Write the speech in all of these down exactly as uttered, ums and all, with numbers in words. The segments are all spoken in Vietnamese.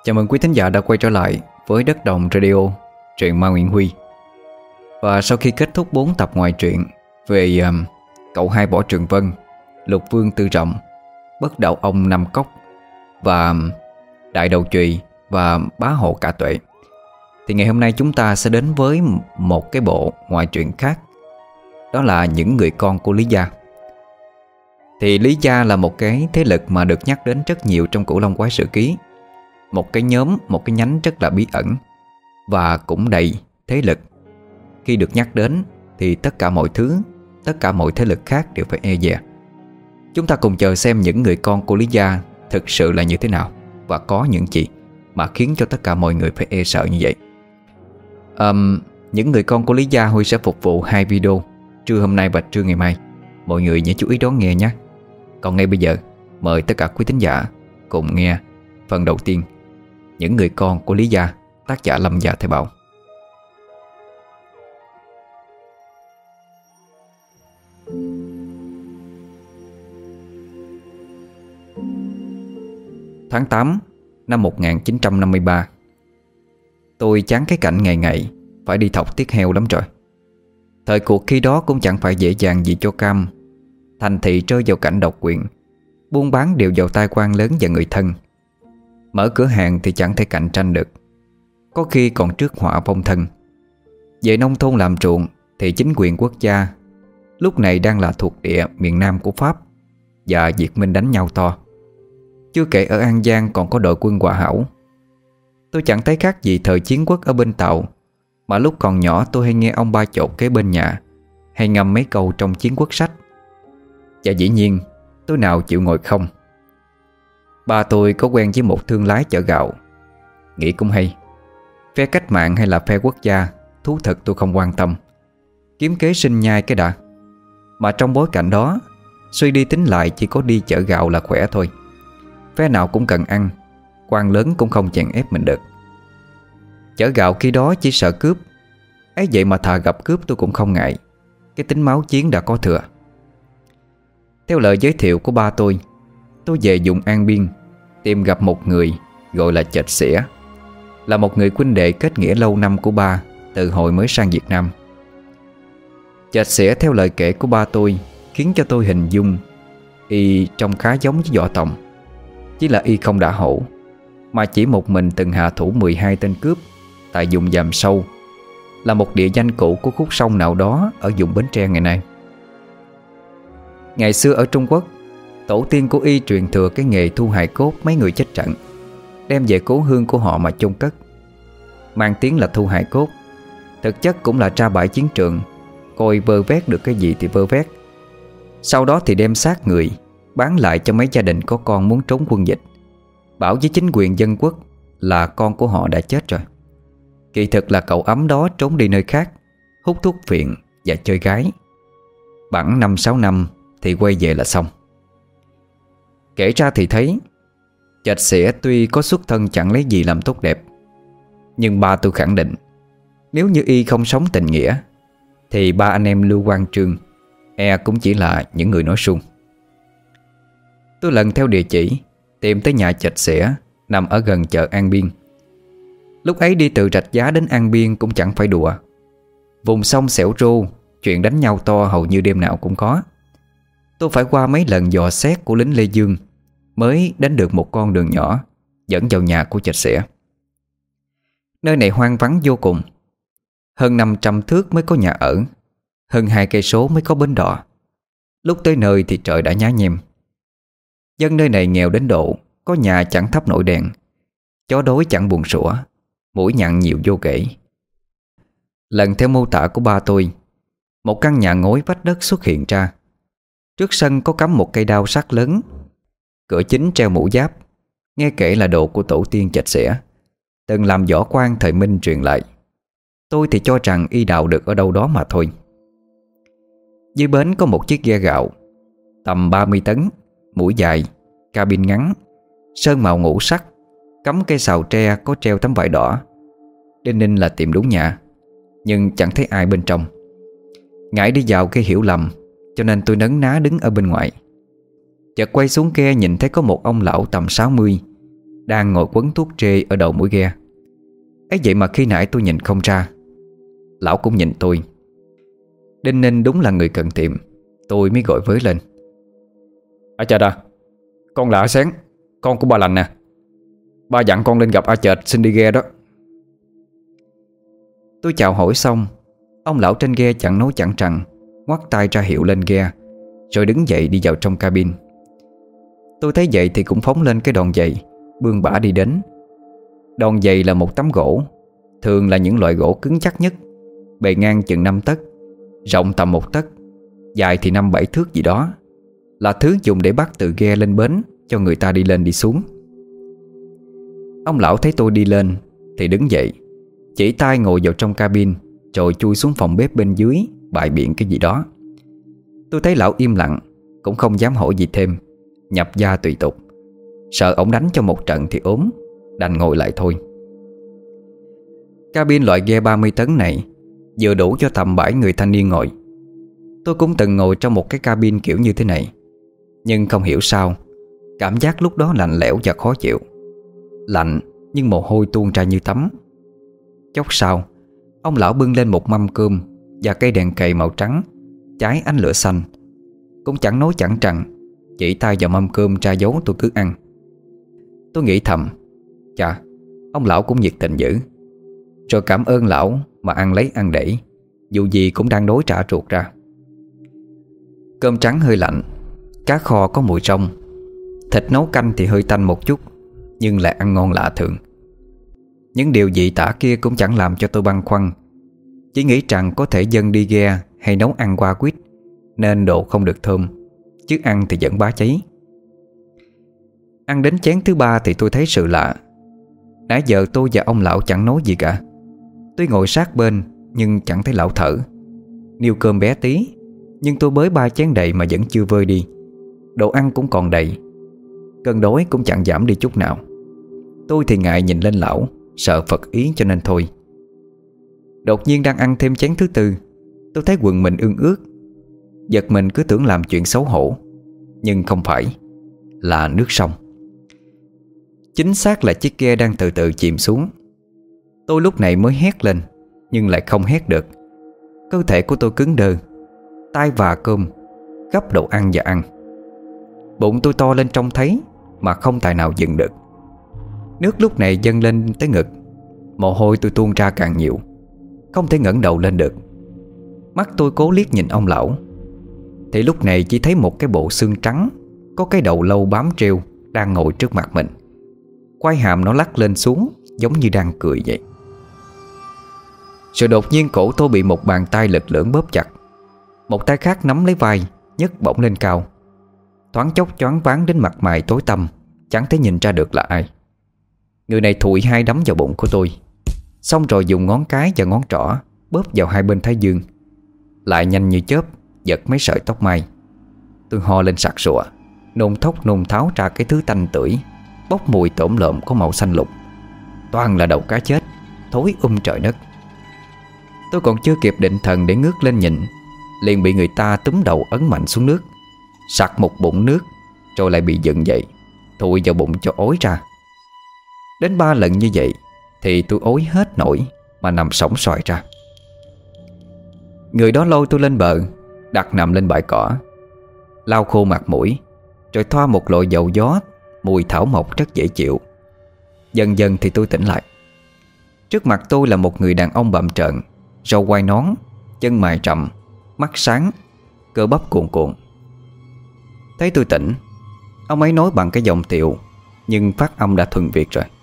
Chào mừng quý thính giả đã quay trở lại với Đất Đồng Radio, truyện ma Nguyễn Huy. Và sau khi kết thúc bốn tập ngoại truyện về um, Cậu Hai Bỏ Trường Vân, Lục Vương Tư Trọng, Bất Đạo Ông Năm Cốc và um, Đại Đầu Chùy và Bá Hộ Cả Tuệ, thì ngày hôm nay chúng ta sẽ đến với một cái bộ ngoại truyện khác. Đó là Những Người Con Của Lý Gia. Thì Lý Gia là một cái thế lực mà được nhắc đến rất nhiều trong Cửu Long Quái Sự Ký. Một cái nhóm, một cái nhánh rất là bí ẩn và cũng đầy thế lực. Khi được nhắc đến thì tất cả mọi thứ, tất cả mọi thế lực khác đều phải e dè. Chúng ta cùng chờ xem những người con của Lý Gia thực sự là như thế nào, và có những gì mà khiến cho tất cả mọi người phải e sợ như vậy. um, Những người con của Lý Gia Huy sẽ phục vụ hai video, trưa hôm nay và trưa ngày mai. Mọi người nhớ chú ý đón nghe nhé. Còn ngay bây giờ, mời tất cả quý thính giả cùng nghe phần đầu tiên, Những Người Con Của Lý Gia, tác giả Lâm Gia Thái Bảo. Tháng tám năm một nghìn chín trăm năm mươi ba. Tôi chán cái cảnh ngày ngày phải đi thọc tiết heo lắm rồi. Thời cuộc khi đó cũng chẳng phải dễ dàng gì cho Cam. Thành thị rơi vào cảnh độc quyền, buôn bán đều vào tay quan lớn và người thân. Mở cửa hàng thì chẳng thể cạnh tranh được, có khi còn trước họa vong thân. Về nông thôn làm ruộng thì chính quyền quốc gia lúc này đang là thuộc địa miền Nam của Pháp, và Việt Minh đánh nhau to. Chưa kể ở An Giang còn có đội quân Hòa Hảo. Tôi chẳng thấy khác gì thời chiến quốc ở bên Tàu, mà lúc còn nhỏ tôi hay nghe ông ba chột kế bên nhà hay ngâm mấy câu trong chiến quốc sách. Và dĩ nhiên tôi nào chịu ngồi không. Ba tôi có quen với một thương lái chở gạo. Nghĩ cũng hay. Phe cách mạng hay là phe quốc gia, thú thật tôi không quan tâm. Kiếm kế sinh nhai cái đã. Mà trong bối cảnh đó, suy đi tính lại chỉ có đi chở gạo là khỏe thôi. Phe nào cũng cần ăn, quan lớn cũng không chèn ép mình được. Chở gạo khi đó chỉ sợ cướp, ấy vậy mà thà gặp cướp tôi cũng không ngại. Cái tính máu chiến đã có thừa. Theo lời giới thiệu của ba tôi, tôi về vùng An Biên tìm gặp một người gọi là Chệt Xỉa, là một người huynh đệ kết nghĩa lâu năm của ba từ hồi mới sang Việt Nam. Chệt Xỉa theo lời kể của ba tôi khiến cho tôi hình dung y trông khá giống với Võ Tòng. Chỉ là y không đã hổ, mà chỉ một mình từng hạ thủ mười hai tên cướp tại vùng Dàm Sâu, là một địa danh cũ của khúc sông nào đó ở vùng Bến Tre ngày nay. Ngày xưa ở Trung Quốc, tổ tiên của y truyền thừa cái nghề thu hài cốt mấy người chết trận, đem về cố hương của họ mà chôn cất. Mang tiếng là thu hài cốt, thực chất cũng là tra bãi chiến trường, coi vơ vét được cái gì thì vơ vét. Sau đó thì đem xác người bán lại cho mấy gia đình có con muốn trốn quân dịch, bảo với chính quyền dân quốc là con của họ đã chết rồi. Kỳ thực là cậu ấm đó trốn đi nơi khác, hút thuốc phiện và chơi gái. Bẵng năm sáu năm thì quay về là xong. Kể ra thì thấy Chệt Xỉa tuy có xuất thân chẳng lấy gì làm tốt đẹp, nhưng ba tôi khẳng định nếu như y không sống tình nghĩa thì ba anh em Lưu Quang Trương e cũng chỉ là những người nói suông. Tôi lần theo địa chỉ tìm tới nhà Chệt Xỉa nằm ở gần chợ An Biên. Lúc ấy đi từ Rạch Giá đến An Biên cũng chẳng phải đùa. Vùng sông xẻo rô, chuyện đánh nhau to hầu như đêm nào cũng có. Tôi phải qua mấy lần dò xét của lính Lê Dương mới đến được một con đường nhỏ dẫn vào nhà của Chệt Xỉa. Nơi này hoang vắng vô cùng. Hơn năm trăm thước mới có nhà ở, hơn hai cây số mới có bến đò. Lúc tới nơi thì trời đã nhá nhem. Dân nơi này nghèo đến độ có nhà chẳng thắp nổi đèn, chó đối chẳng buồn sủa, muỗi nhặn nhiều vô kể. Lần theo mô tả của ba tôi, một căn nhà ngói vách đất xuất hiện ra. Trước sân có cắm một cây đao sắt lớn, cửa chính treo mũ giáp, nghe kể là đồ của tổ tiên Chệt Xỉa, từng làm võ quan thời Minh truyền lại. Tôi thì cho rằng y đào được ở đâu đó mà thôi. Dưới bến có một chiếc ghe gạo tầm ba mươi tấn, mũi dài, cabin ngắn, sơn màu ngũ sắc, cắm cây sào tre có treo tấm vải đỏ. Đinh ninh là tìm đúng nhà, nhưng chẳng thấy ai bên trong. Ngại đi vào gây hiểu lầm, cho nên tôi nấn ná đứng ở bên ngoài. Chợt quay xuống ghe nhìn thấy có một ông lão tầm sáu mươi, đang ngồi quấn thuốc trê ở đầu mũi ghe. Ấy vậy mà khi nãy tôi nhìn không ra. Lão cũng nhìn tôi. Đinh Ninh đúng là người cần tìm. Tôi mới gọi với lên. A Chợt à, con là A Sáng, con của ba Lành nè. Ba dặn con lên gặp A Chợt xin đi ghe đó. Tôi chào hỏi xong, ông lão trên ghe chẳng nói chẳng rằng ngoắt tay ra hiệu lên ghe, rồi đứng dậy đi vào trong cabin. Tôi thấy vậy thì cũng phóng lên cái đòn giày, bươn bả đi đến. Đòn giày là một tấm gỗ, thường là những loại gỗ cứng chắc nhất, bề ngang chừng năm tấc, rộng tầm một tấc, dài thì năm bảy thước gì đó, là thứ dùng để bắt từ ghe lên bến cho người ta đi lên đi xuống. Ông lão thấy tôi đi lên thì đứng dậy, chỉ tay ngồi vào trong cabin, rồi chui xuống phòng bếp bên dưới bày biện cái gì đó. Tôi thấy lão im lặng, cũng không dám hỏi gì thêm, nhập gia tùy tục. Sợ ổng đánh cho một trận thì ốm, đành ngồi lại thôi. Cabin loại ghe ba mươi tấn này vừa đủ cho tầm bảy người thanh niên ngồi. Tôi cũng từng ngồi trong một cái cabin kiểu như thế này, nhưng không hiểu sao cảm giác lúc đó lạnh lẽo và khó chịu. Lạnh nhưng mồ hôi tuôn ra như tắm. Chốc sau, ông lão bưng lên một mâm cơm và cây đèn cầy màu trắng cháy ánh lửa xanh. Cũng chẳng nói chẳng rằng, chỉ tay vào mâm cơm ra dấu tôi cứ ăn. Tôi nghĩ thầm, chà, ông lão cũng nhiệt tình dữ. Rồi cảm ơn lão mà ăn lấy ăn để, dù gì cũng đang đói trả ruột ra. Cơm trắng hơi lạnh, cá kho có mùi rong, thịt nấu canh thì hơi tanh một chút, nhưng lại ăn ngon lạ thường. Những điều dị tả kia cũng chẳng làm cho tôi băn khoăn, chỉ nghĩ rằng có thể dân đi ghe hay nấu ăn qua quýt nên độ không được thơm, chứ ăn thì vẫn bá cháy. Ăn đến chén thứ ba thì tôi thấy sự lạ. Nãy giờ tôi và ông lão chẳng nói gì cả. Tôi ngồi sát bên nhưng chẳng thấy lão thở. Niêu cơm bé tí, nhưng tôi bới ba chén đầy mà vẫn chưa vơi đi. Đồ ăn cũng còn đầy, cơn đói cũng chẳng giảm đi chút nào. Tôi thì ngại nhìn lên lão, sợ phật ý cho nên thôi. Đột nhiên đang ăn thêm chén thứ tư, tôi thấy quần mình ương ướt. Giật mình cứ tưởng làm chuyện xấu hổ, nhưng không phải, là nước sông. Chính xác là chiếc ghe đang từ từ chìm xuống. Tôi lúc này mới hét lên, nhưng lại không hét được. Cơ thể của tôi cứng đơ, tay và cơm, gấp đồ ăn và ăn. Bụng tôi to lên trông thấy, mà không tài nào dừng được. Nước lúc này dâng lên tới ngực, mồ hôi tôi tuôn ra càng nhiều, không thể ngẩng đầu lên được. Mắt tôi cố liếc nhìn ông lão, thì lúc này chỉ thấy một cái bộ xương trắng, có cái đầu lâu bám treo, đang ngồi trước mặt mình. Quai hàm nó lắc lên xuống, giống như đang cười vậy. Rồi đột nhiên cổ tôi bị một bàn tay lực lưỡng bóp chặt. Một tay khác nắm lấy vai, nhấc bổng lên cao. Thoáng chốc choáng váng đến mặt mày tối tăm, chẳng thể nhìn ra được là ai. Người này thụi hai đấm vào bụng của tôi, xong rồi dùng ngón cái và ngón trỏ bóp vào hai bên thái dương. Lại nhanh như chớp giật mấy sợi tóc mai. Tôi ho lên sặc sụa, nôn thốc nôn tháo ra cái thứ tanh tưởi, bốc mùi tổm lợm có màu xanh lục. Toàn là đầu cá chết, thối um trời đất. Tôi còn chưa kịp định thần để ngước lên nhìn, liền bị người ta túm đầu ấn mạnh xuống nước, sặc một bụng nước, rồi lại bị dựng dậy, thụi vào bụng cho ối ra. Đến ba lần như vậy thì tôi ối hết nổi mà nằm sõng soài ra. Người đó lôi tôi lên bờ, đặt nằm lên bãi cỏ, lau khô mặt mũi, rồi thoa một loại dầu gió mùi thảo mộc rất dễ chịu. Dần dần thì tôi tỉnh lại. Trước mặt tôi là một người đàn ông bặm trợn, râu quai nón, chân mày rậm, mắt sáng, cơ bắp cuồn cuộn. Thấy tôi tỉnh, ông ấy nói bằng cái giọng tiệu, nhưng phát âm đã thuần Việt rồi.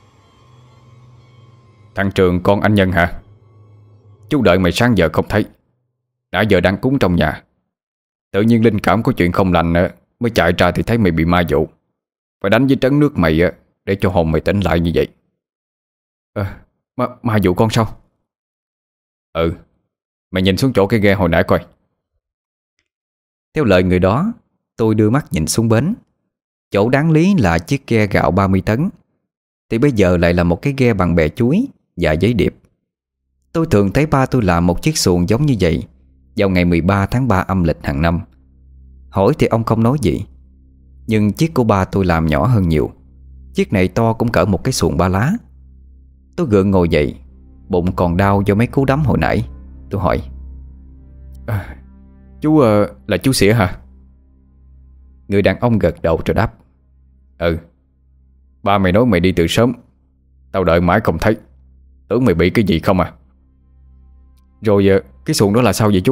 Thằng Trường con anh Nhân hả? Chú đợi mày sáng giờ không thấy, nãy giờ đang cúng trong nhà. Tự nhiên linh cảm có chuyện không lành nữa, mới chạy ra thì thấy mày bị ma dụ, phải đánh với trấn nước mày để cho hồn mày tỉnh lại như vậy. À, ma, ma dụ con sao? Ừ, mày nhìn xuống chỗ cái ghe hồi nãy coi. Theo lời người đó, tôi đưa mắt nhìn xuống bến. Chỗ đáng lý là chiếc ghe gạo ba mươi tấn, thì bây giờ lại là một cái ghe bằng bè chuối và giấy điệp. Tôi thường thấy ba tôi làm một chiếc xuồng giống như vậy vào ngày mười ba tháng ba âm lịch hàng năm. Hỏi thì ông không nói gì, nhưng chiếc của ba tôi làm nhỏ hơn nhiều, Chiếc này to cũng cỡ một cái xuồng ba lá. Tôi gượng ngồi dậy, bụng còn đau do mấy cú đấm hồi nãy. Tôi hỏi: à, Chú uh, là chú Xỉa hả? Người đàn ông gật đầu rồi đáp: Ừ. Ba mày nói mày đi từ sớm, tao đợi mãi không thấy, tưởng mày bị cái gì không à. Rồi uh, cái xuồng đó là sao vậy chú?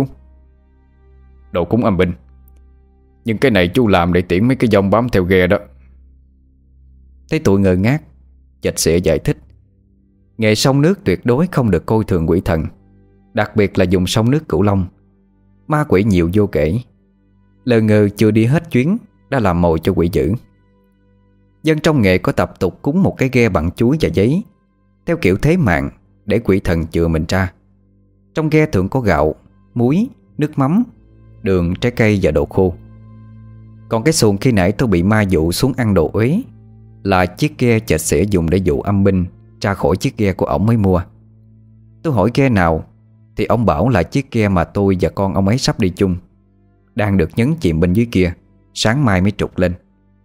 Đồ cúng âm binh. Nhưng cái này chú làm để tiễn mấy cái dông bám theo ghe đó. Thấy tụi ngơ ngác, Chạch Xỉa giải thích: Nghề sông nước tuyệt đối không được coi thường quỷ thần, đặc biệt là dùng sông nước Cửu Long. Ma quỷ nhiều vô kể. Lờ ngờ chưa đi hết chuyến đã làm mồi cho quỷ dữ. Dân trong nghề có tập tục cúng một cái ghe bằng chuối và giấy, theo kiểu thế mạng, để quỷ thần chừa mình ra. Trong ghe thường có gạo, muối, nước mắm, đường, trái cây và đồ khô. Còn cái xuồng khi nãy tôi bị ma dụ xuống ăn đồ uế là chiếc ghe Chạch Xỉa dùng để dụ âm binh ra khỏi chiếc ghe của ổng mới mua. Tôi hỏi ghe nào thì ông bảo là chiếc ghe mà tôi và con ông ấy sắp đi chung, đang được nhấn chìm bên dưới kia, sáng mai mới trục lên.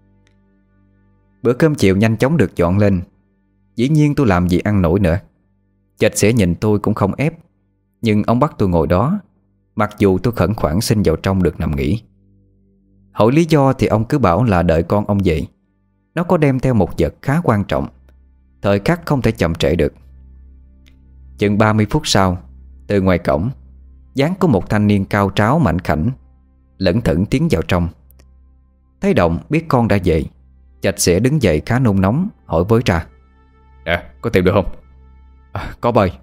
Bữa cơm chiều nhanh chóng được dọn lên. Dĩ nhiên tôi làm gì ăn nổi nữa. Chạch Xỉa nhìn tôi cũng không ép, nhưng ông bắt tôi ngồi đó, mặc dù tôi khẩn khoản xin vào trong được nằm nghỉ. Hỏi lý do thì ông cứ bảo là đợi con ông về. Nó có đem theo một vật khá quan trọng, thời khắc không thể chậm trễ được. Chừng ba mươi phút sau, từ ngoài cổng, dáng có một thanh niên cao tráo mảnh khảnh lững thững tiến vào trong. Thấy động biết con đã về, Chạch Xỉa đứng dậy khá nôn nóng, hỏi với ra: Nè, có tìm được không? À, có bơi.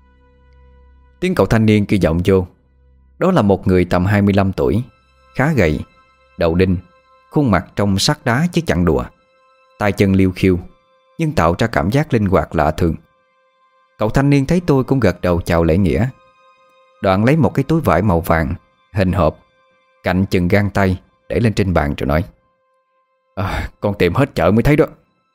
Tiếng cậu thanh niên kia vọng vô. Đó là một người tầm hai mươi lăm tuổi, khá gầy, đầu đinh, khuôn mặt trong sắt đá chứ chẳng đùa, tay chân liêu khiêu, nhưng tạo ra cảm giác linh hoạt lạ thường. Cậu thanh niên thấy tôi cũng gật đầu chào lễ nghĩa. Đoạn lấy một cái túi vải màu vàng, hình hộp, cạnh chừng gang tay, để lên trên bàn rồi nói: à, Con tìm hết chợ mới thấy đó.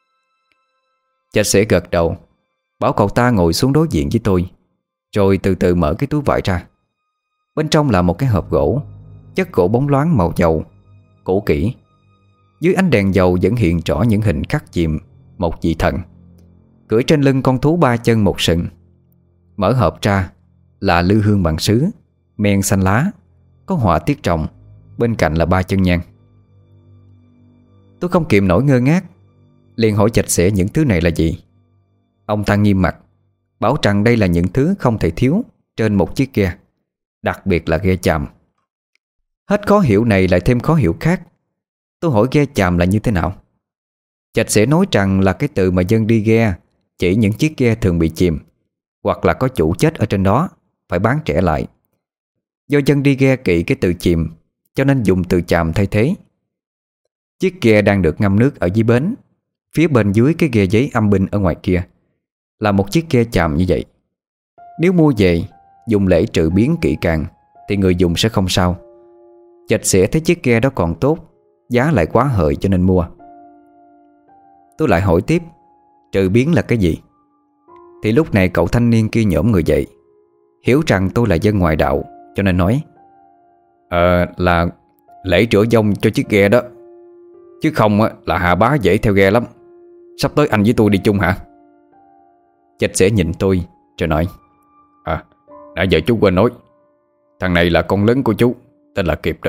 Chạch Xỉa gật đầu, bảo cậu ta ngồi xuống đối diện với tôi, rồi từ từ mở cái túi vải ra. Bên trong là một cái hộp gỗ, chất gỗ bóng loáng màu dầu, cũ kỹ. Dưới ánh đèn dầu vẫn hiện rõ những hình khắc chìm một vị thần cưỡi trên lưng con thú ba chân một sừng. Mở hộp ra là lư hương bằng sứ, men xanh lá, có họa tiết rồng, bên cạnh là ba chân nhang. Tôi không kìm nổi ngơ ngác, liền hỏi Chạch Xỉa những thứ này là gì. Ông ta nghiêm mặt, bảo rằng đây là những thứ không thể thiếu trên một chiếc ghe, đặc biệt là ghe chàm. Hết khó hiểu này lại thêm khó hiểu khác. Tôi hỏi ghe chàm là như thế nào. Chạch Xỉa nói rằng là cái từ mà dân đi ghe chỉ những chiếc ghe thường bị chìm, hoặc là có chủ chết ở trên đó, phải bán trẻ lại. Do dân đi ghe kỵ cái từ chìm, cho nên dùng từ chàm thay thế. Chiếc ghe đang được ngâm nước ở dưới bến, phía bên dưới cái ghe giấy âm binh ở ngoài kia là một chiếc ghe chàm như vậy. Nếu mua về dùng lễ trừ biến kỹ càng thì người dùng sẽ không sao. Chạch Xỉa thấy chiếc ghe đó còn tốt, giá lại quá hời cho nên mua. Tôi lại hỏi tiếp, trừ biến là cái gì? Thì lúc này cậu thanh niên kia nhổm người dậy, hiểu rằng tôi là dân ngoại đạo, cho nên nói: Ờ là lễ rửa vong cho chiếc ghe đó, chứ không là Hà Bá dễ theo ghe lắm. Sắp tới anh với tôi đi chung hả? Chạch Xỉa nhìn tôi rồi nói: À, nãy giờ chú quên nói, thằng này là con lớn của chú, tên là Kiệp đó.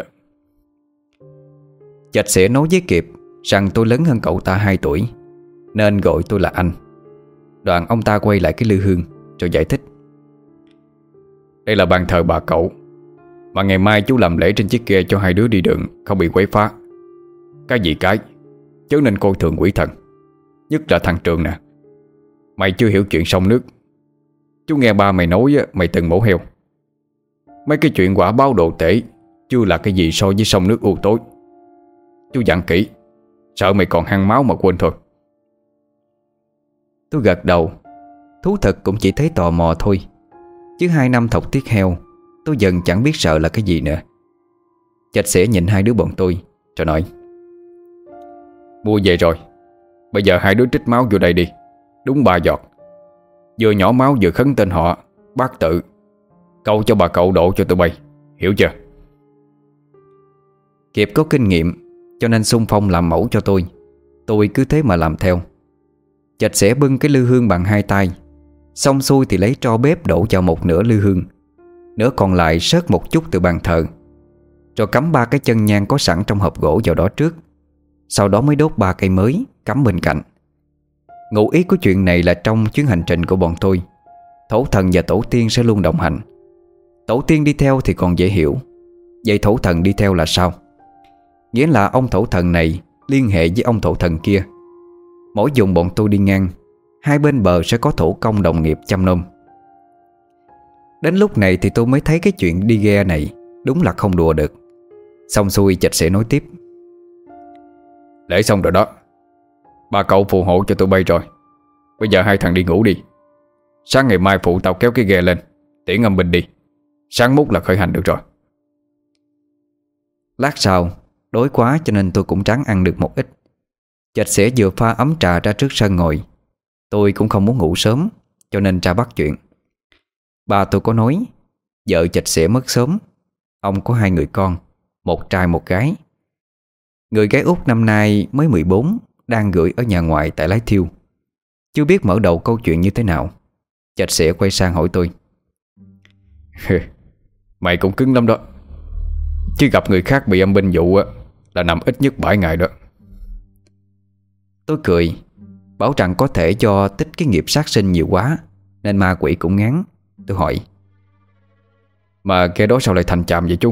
Chạch Xỉa nói với Kiệp rằng tôi lớn hơn cậu ta hai tuổi, nên gọi tôi là anh. Đoạn ông ta quay lại cái lư hương rồi giải thích: Đây là bàn thờ bà cậu, mà ngày mai chú làm lễ trên chiếc ghe cho hai đứa đi đường không bị quấy phá. Cái gì cái, chớ nên coi thường quỷ thần, nhất là thằng Trường nè. Mày chưa hiểu chuyện sông nước. Chú nghe ba mày nói mày từng mổ heo. Mấy cái chuyện quả báo đồ tể chưa là cái gì so với sông nước u tối. Chú dặn kỹ, sợ mày còn hăng máu mà quên thôi. Tôi gật đầu. Thú thật cũng chỉ thấy tò mò thôi, chứ hai năm thọc tiết heo, tôi dần chẳng biết sợ là cái gì nữa. Chạch Xỉa nhìn hai đứa bọn tôi rồi nói: Mua về rồi, bây giờ hai đứa trích máu vô đây đi, đúng ba giọt. Vừa nhỏ máu vừa khấn tên họ, bác tự, câu cho bà cậu độ cho tụi bay, hiểu chưa? Kiệp có kinh nghiệm cho nên xung phong làm mẫu cho tôi. Tôi cứ thế mà làm theo, Chạch sẽ bưng cái lư hương bằng hai tay, xong xuôi thì lấy tro bếp đổ vào một nửa lư hương, nửa còn lại sớt một chút từ bàn thờ, rồi cắm ba cái chân nhang có sẵn trong hộp gỗ vào đó trước. Sau đó mới đốt ba cây mới cắm bên cạnh. Ngụ ý của chuyện này là trong chuyến hành trình của bọn tôi, thổ thần và tổ tiên sẽ luôn đồng hành. Tổ tiên đi theo thì còn dễ hiểu, vậy thổ thần đi theo là sao? Nghĩa là ông thổ thần này liên hệ với ông thổ thần kia. Mỗi vùng bọn tôi đi ngang, hai bên bờ sẽ có thổ công đồng nghiệp chăm nom. Đến lúc này thì tôi mới thấy cái chuyện đi ghe này đúng là không đùa được. Xong xuôi Chạch sẽ nói tiếp. Lễ xong rồi đó, ba cậu phù hộ cho tụi bay rồi. Bây giờ hai thằng đi ngủ đi. Sáng ngày mai phụ tao kéo cái ghe lên, tiễn âm binh đi. Sáng mút là khởi hành được rồi. Lát sau, đói quá cho nên tôi cũng ráng ăn được một ít. Chạch sẽ vừa pha ấm trà ra trước sân ngồi. Tôi cũng không muốn ngủ sớm, cho nên ra bắt chuyện. Ba tôi có nói vợ Chạch sẽ mất sớm. Ông có hai người con, một trai một gái. Người gái út năm nay mới mười bốn, đang gửi ở nhà ngoại tại Lái Thiêu. Chưa biết mở đầu câu chuyện như thế nào. Chạch sẽ quay sang hỏi tôi. Mày cũng cứng lắm đó, chứ gặp người khác bị âm binh dụ là nằm ít nhất bảy ngày đó. Tôi cười, bảo rằng có thể do tích cái nghiệp sát sinh nhiều quá nên ma quỷ cũng ngán. Tôi hỏi. Mà cái đó sao lại thành chàm vậy chú?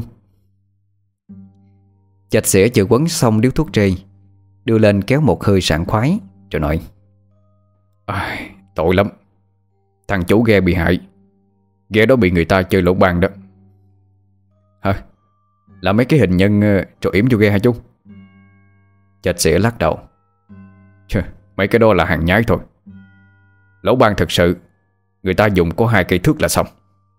Chạch sẽ vừa quấn xong điếu thuốc trê, đưa lên kéo một hơi sảng khoái, rồi nói. À, tội lắm. Thằng chủ ghe bị hại. Ghe đó bị người ta chơi lỗ ban đó. Hả? Là mấy cái hình nhân rồi yểm vô ghe hả chú? Chạch sẽ lắc đầu. Chà, mấy cái đó là hàng nhái thôi. Lỗ ban thật sự người ta dùng có hai cây thước là xong.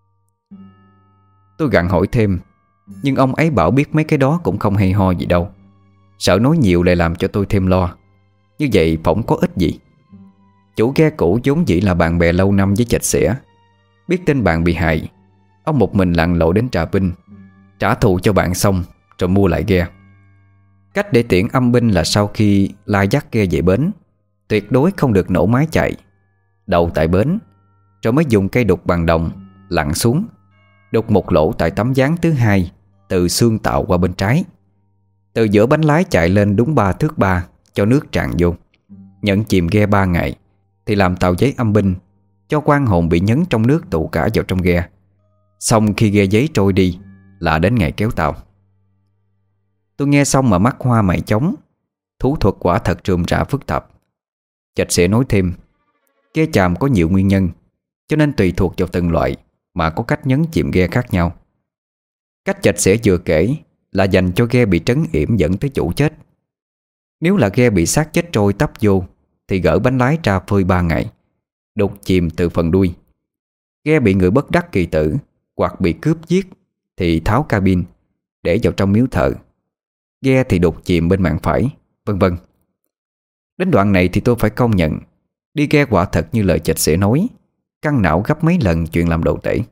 Tôi gặng hỏi thêm, nhưng ông ấy bảo biết mấy cái đó cũng không hay ho gì đâu. Sợ nói nhiều lại làm cho tôi thêm lo. Như vậy phỏng có ích gì. Chủ ghe cũ vốn dĩ là bạn bè lâu năm với Chạch Xỉa. Biết tin bạn bị hại, ông một mình lặn lội đến Trà Vinh trả thù cho bạn xong rồi mua lại ghe. Cách để tiễn âm binh là sau khi lai dắt ghe về bến, tuyệt đối không được nổ máy chạy, đậu tại bến, rồi mới dùng cây đục bằng đồng lặn xuống, đục một lỗ tại tấm ván thứ hai từ xương tạo qua bên trái. Từ giữa bánh lái chạy lên đúng ba thước ba cho nước tràn vô. Nhận chìm ghe ba ngày thì làm tàu giấy âm binh, cho quan hồn bị nhấn trong nước tụ cả vào trong ghe. Xong khi ghe giấy trôi đi là đến ngày kéo tàu. Tôi nghe xong mà mắt hoa mày chóng. Thú thuật quả thật rườm rà phức tạp. Chạch sẽ nói thêm, ghe chàm có nhiều nguyên nhân, cho nên tùy thuộc vào từng loại mà có cách nhấn chìm ghe khác nhau. Cách Chạch sẽ vừa kể là dành cho ghe bị trấn yểm dẫn tới chủ chết. Nếu là ghe bị xác chết trôi tấp vô thì gỡ bánh lái ra phơi ba ngày, đục chìm từ phần đuôi. Ghe bị người bất đắc kỳ tử hoặc bị cướp giết thì tháo cabin để vào trong miếu thờ. Ghe thì đục chìm bên mạn phải, vân vân. Đến đoạn này thì tôi phải công nhận, đi ghe quả thật như lời Chạch sẽ nói, căng não gấp mấy lần chuyện làm đồ tể.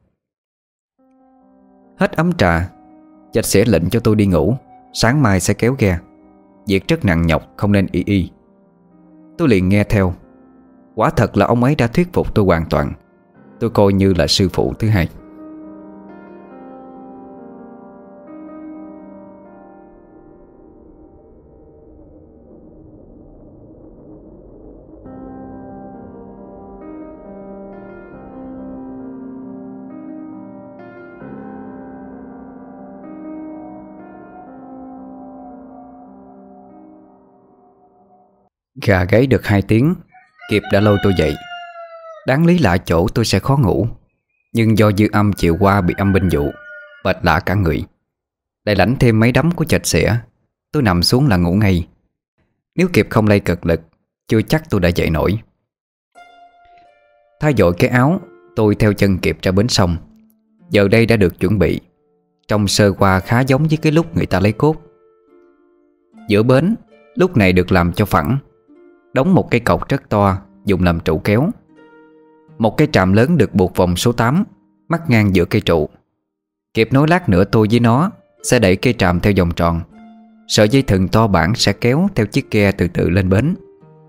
Hết ấm trà, Chạch sẽ lệnh cho tôi đi ngủ, sáng mai sẽ kéo ghe. Việc rất nặng nhọc, không nên y y. Tôi liền nghe theo. Quả thật là ông ấy đã thuyết phục tôi hoàn toàn. Tôi coi như là sư phụ thứ hai. Gà gáy được hai tiếng, Kiệt đã lôi tôi dậy. Đáng lý lạ chỗ tôi sẽ khó ngủ, nhưng do dư âm chiều qua bị âm binh dụ, mệt lả cả người. Lại lãnh thêm mấy đấm của Chạch Xỉa, tôi nằm xuống là ngủ ngay. Nếu Kiệt không lay cực lực, chưa chắc tôi đã dậy nổi. Thay dội cái áo, tôi theo chân Kiệt ra bến sông. Giờ đây đã được chuẩn bị, trông sơ qua khá giống với cái lúc người ta lấy cốt. Giữa bến lúc này được làm cho phẳng, đóng một cây cọc rất to dùng làm trụ kéo. Một cái tràm lớn được buộc vòng số tám mắc ngang giữa cây trụ. Kịp nói lát nữa tôi với nó sẽ đẩy cây tràm theo vòng tròn. Sợi dây thừng to bản sẽ kéo theo chiếc ghe từ từ lên bến.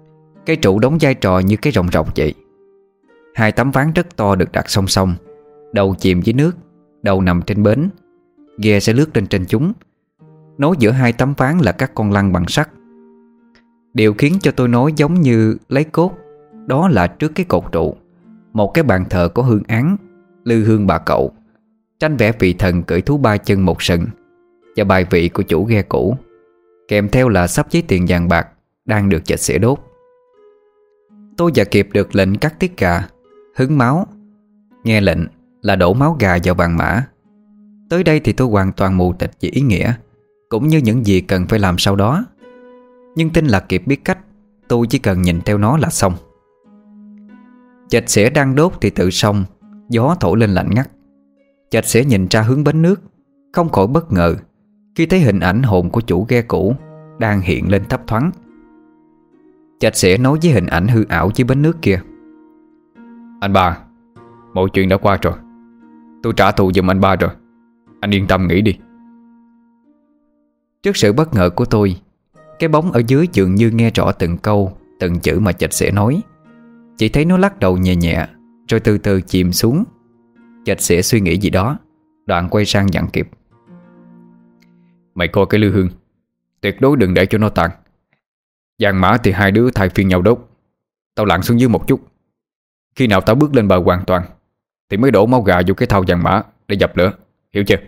Cây trụ đóng vai trò như cái ròng rọc vậy. Hai tấm ván rất to được đặt song song, đầu chìm dưới nước, đầu nằm trên bến. Ghe sẽ lướt lên trên chúng. Nối giữa hai tấm ván là các con lăn bằng sắt. Điều khiến cho tôi nói giống như lấy cốt đó là trước cái cột trụ, một cái bàn thờ có hương án, lư hương bà cậu, tranh vẽ vị thần cưỡi thú ba chân một sừng và bài vị của chủ ghe cũ, kèm theo là sắp giấy tiền vàng bạc đang được chạch xỉa đốt. Tôi và Kiệt được lệnh cắt tiết gà, hứng máu. Nghe lệnh là đổ máu gà vào vàng mã. Tới đây thì tôi hoàn toàn mù tịt về ý nghĩa cũng như những gì cần phải làm sau đó. Nhưng tin là Kiệt biết cách, tôi chỉ cần nhìn theo nó là xong. Chạch xỉa đang đốt thì tự sông gió thổi lên lạnh ngắt. Chạch xỉa nhìn ra hướng bến nước, không khỏi bất ngờ khi thấy hình ảnh hồn của chủ ghe cũ đang hiện lên thấp thoáng. Chạch xỉa nói với hình ảnh hư ảo dưới bến nước kia: "Anh ba, mọi chuyện đã qua rồi. Tôi trả thù giùm anh ba rồi. Anh yên tâm nghĩ đi." Trước sự bất ngờ của tôi, cái bóng ở dưới dường như nghe rõ từng câu, từng chữ mà Chạch xỉa nói. Chỉ thấy nó lắc đầu nhẹ nhẹ rồi từ từ chìm xuống. Chạch xỉa suy nghĩ gì đó, đoạn quay sang dặn Kiệt: "Mày coi cái lư hương, tuyệt đối đừng để cho nó tàn. Vàng mã thì hai đứa thay phiên nhau đốt. Tao lặn xuống dưới một chút. Khi nào tao bước lên bờ hoàn toàn thì mới đổ máu gà vô cái thau vàng mã để dập lửa, hiểu chưa?"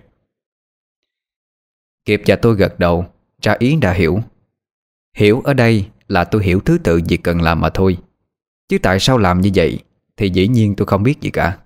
Kiệt và tôi gật đầu, ra ý đã hiểu. Hiểu ở đây là tôi hiểu thứ tự việc cần làm mà thôi, chứ tại sao làm như vậy thì dĩ nhiên tôi không biết gì cả.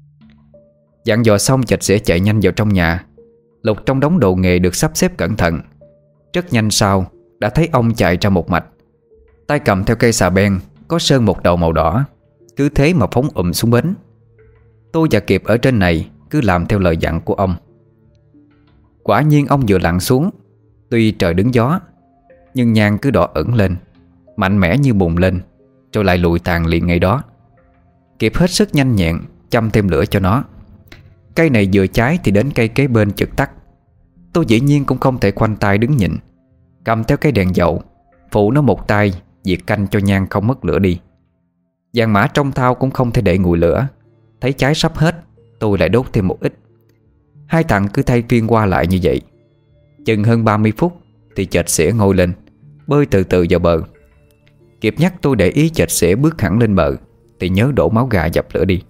Dặn dò xong, Chạch sẽ chạy nhanh vào trong nhà, lục trong đống đồ nghề được sắp xếp cẩn thận. Rất nhanh sau đã thấy ông chạy ra một mạch, tay cầm theo cây xà beng có sơn một đầu màu đỏ, cứ thế mà phóng ụm xuống bến. Tôi và Kiệt ở trên này cứ làm theo lời dặn của ông. Quả nhiên ông vừa lặn xuống, tuy trời đứng gió, nhưng nhang cứ đỏ ửng lên, mạnh mẽ như bùng lên, rồi lại lùi tàn liền ngay đó. Kiệt hết sức nhanh nhẹn châm thêm lửa cho nó. Cây này vừa cháy thì đến cây kế bên chực tắt. Tôi dĩ nhiên cũng không thể khoanh tay đứng nhìn, cầm theo cái đèn dầu phụ nó một tay, diệt canh cho nhang không mất lửa đi. Vàng mã trong thau cũng không thể để nguội lửa. Thấy cháy sắp hết, tôi lại đốt thêm một ít. Hai thằng cứ thay phiên qua lại như vậy. Chừng hơn ba mươi phút thì Chạch xỉa ngồi lên, bơi từ từ vào bờ. Kịp nhắc tôi để ý Chạch xỉa bước hẳn lên bờ thì nhớ đổ máu gà dập lửa đi.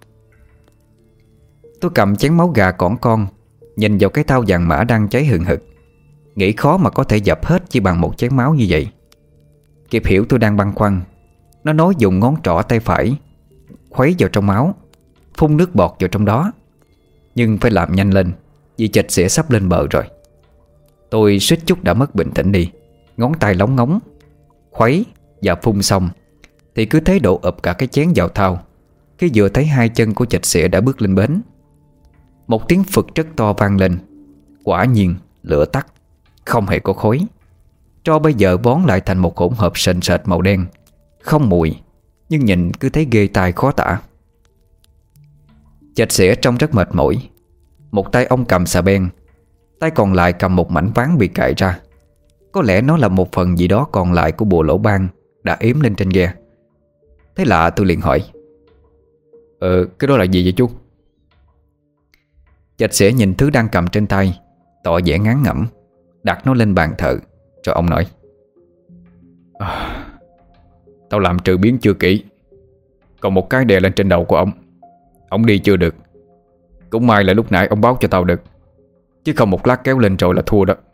Tôi cầm chén máu gà cỏn con, nhìn vào cái thau vàng mã đang cháy hừng hực, nghĩ khó mà có thể dập hết chỉ bằng một chén máu như vậy. Kịp hiểu tôi đang băn khoăn. Nó nói dùng ngón trỏ tay phải khuấy vào trong máu, phun nước bọt vào trong đó. Nhưng phải làm nhanh lên, vì Chạch xỉa sắp lên bờ rồi. Tôi suýt chút đã mất bình tĩnh đi. Ngón tay lóng ngóng khuấy và phun xong thì cứ thấy đổ ập cả cái chén vào thau. Khi vừa thấy hai chân của Chạch xỉa đã bước lên bến, một tiếng phực rất to vang lên. Quả nhiên lửa tắt, không hề có khói. Tro bây giờ bón lại thành một hỗn hợp sền sệt màu đen, không mùi, nhưng nhìn cứ thấy ghê tai khó tả. Chạch xỉa trông rất mệt mỏi. Một tay ông cầm xà beng, tay còn lại cầm một mảnh ván bị cạy ra. Có lẽ nó là một phần gì đó còn lại của bùa lỗ ban đã yếm lên trên ghe. Thế lạ tôi liền hỏi: Ờ cái đó là gì vậy chú? Chạch xỉa nhìn thứ đang cầm trên tay, tỏ vẻ ngán ngẩm, đặt nó lên bàn thờ. Rồi ông nói: à, tao làm trừ biến chưa kỹ, còn một cái đè lên trên đầu của ông. Ông đi chưa được. Cũng may là lúc nãy ông báo cho tao được, chứ không một lát kéo lên rồi là thua đó.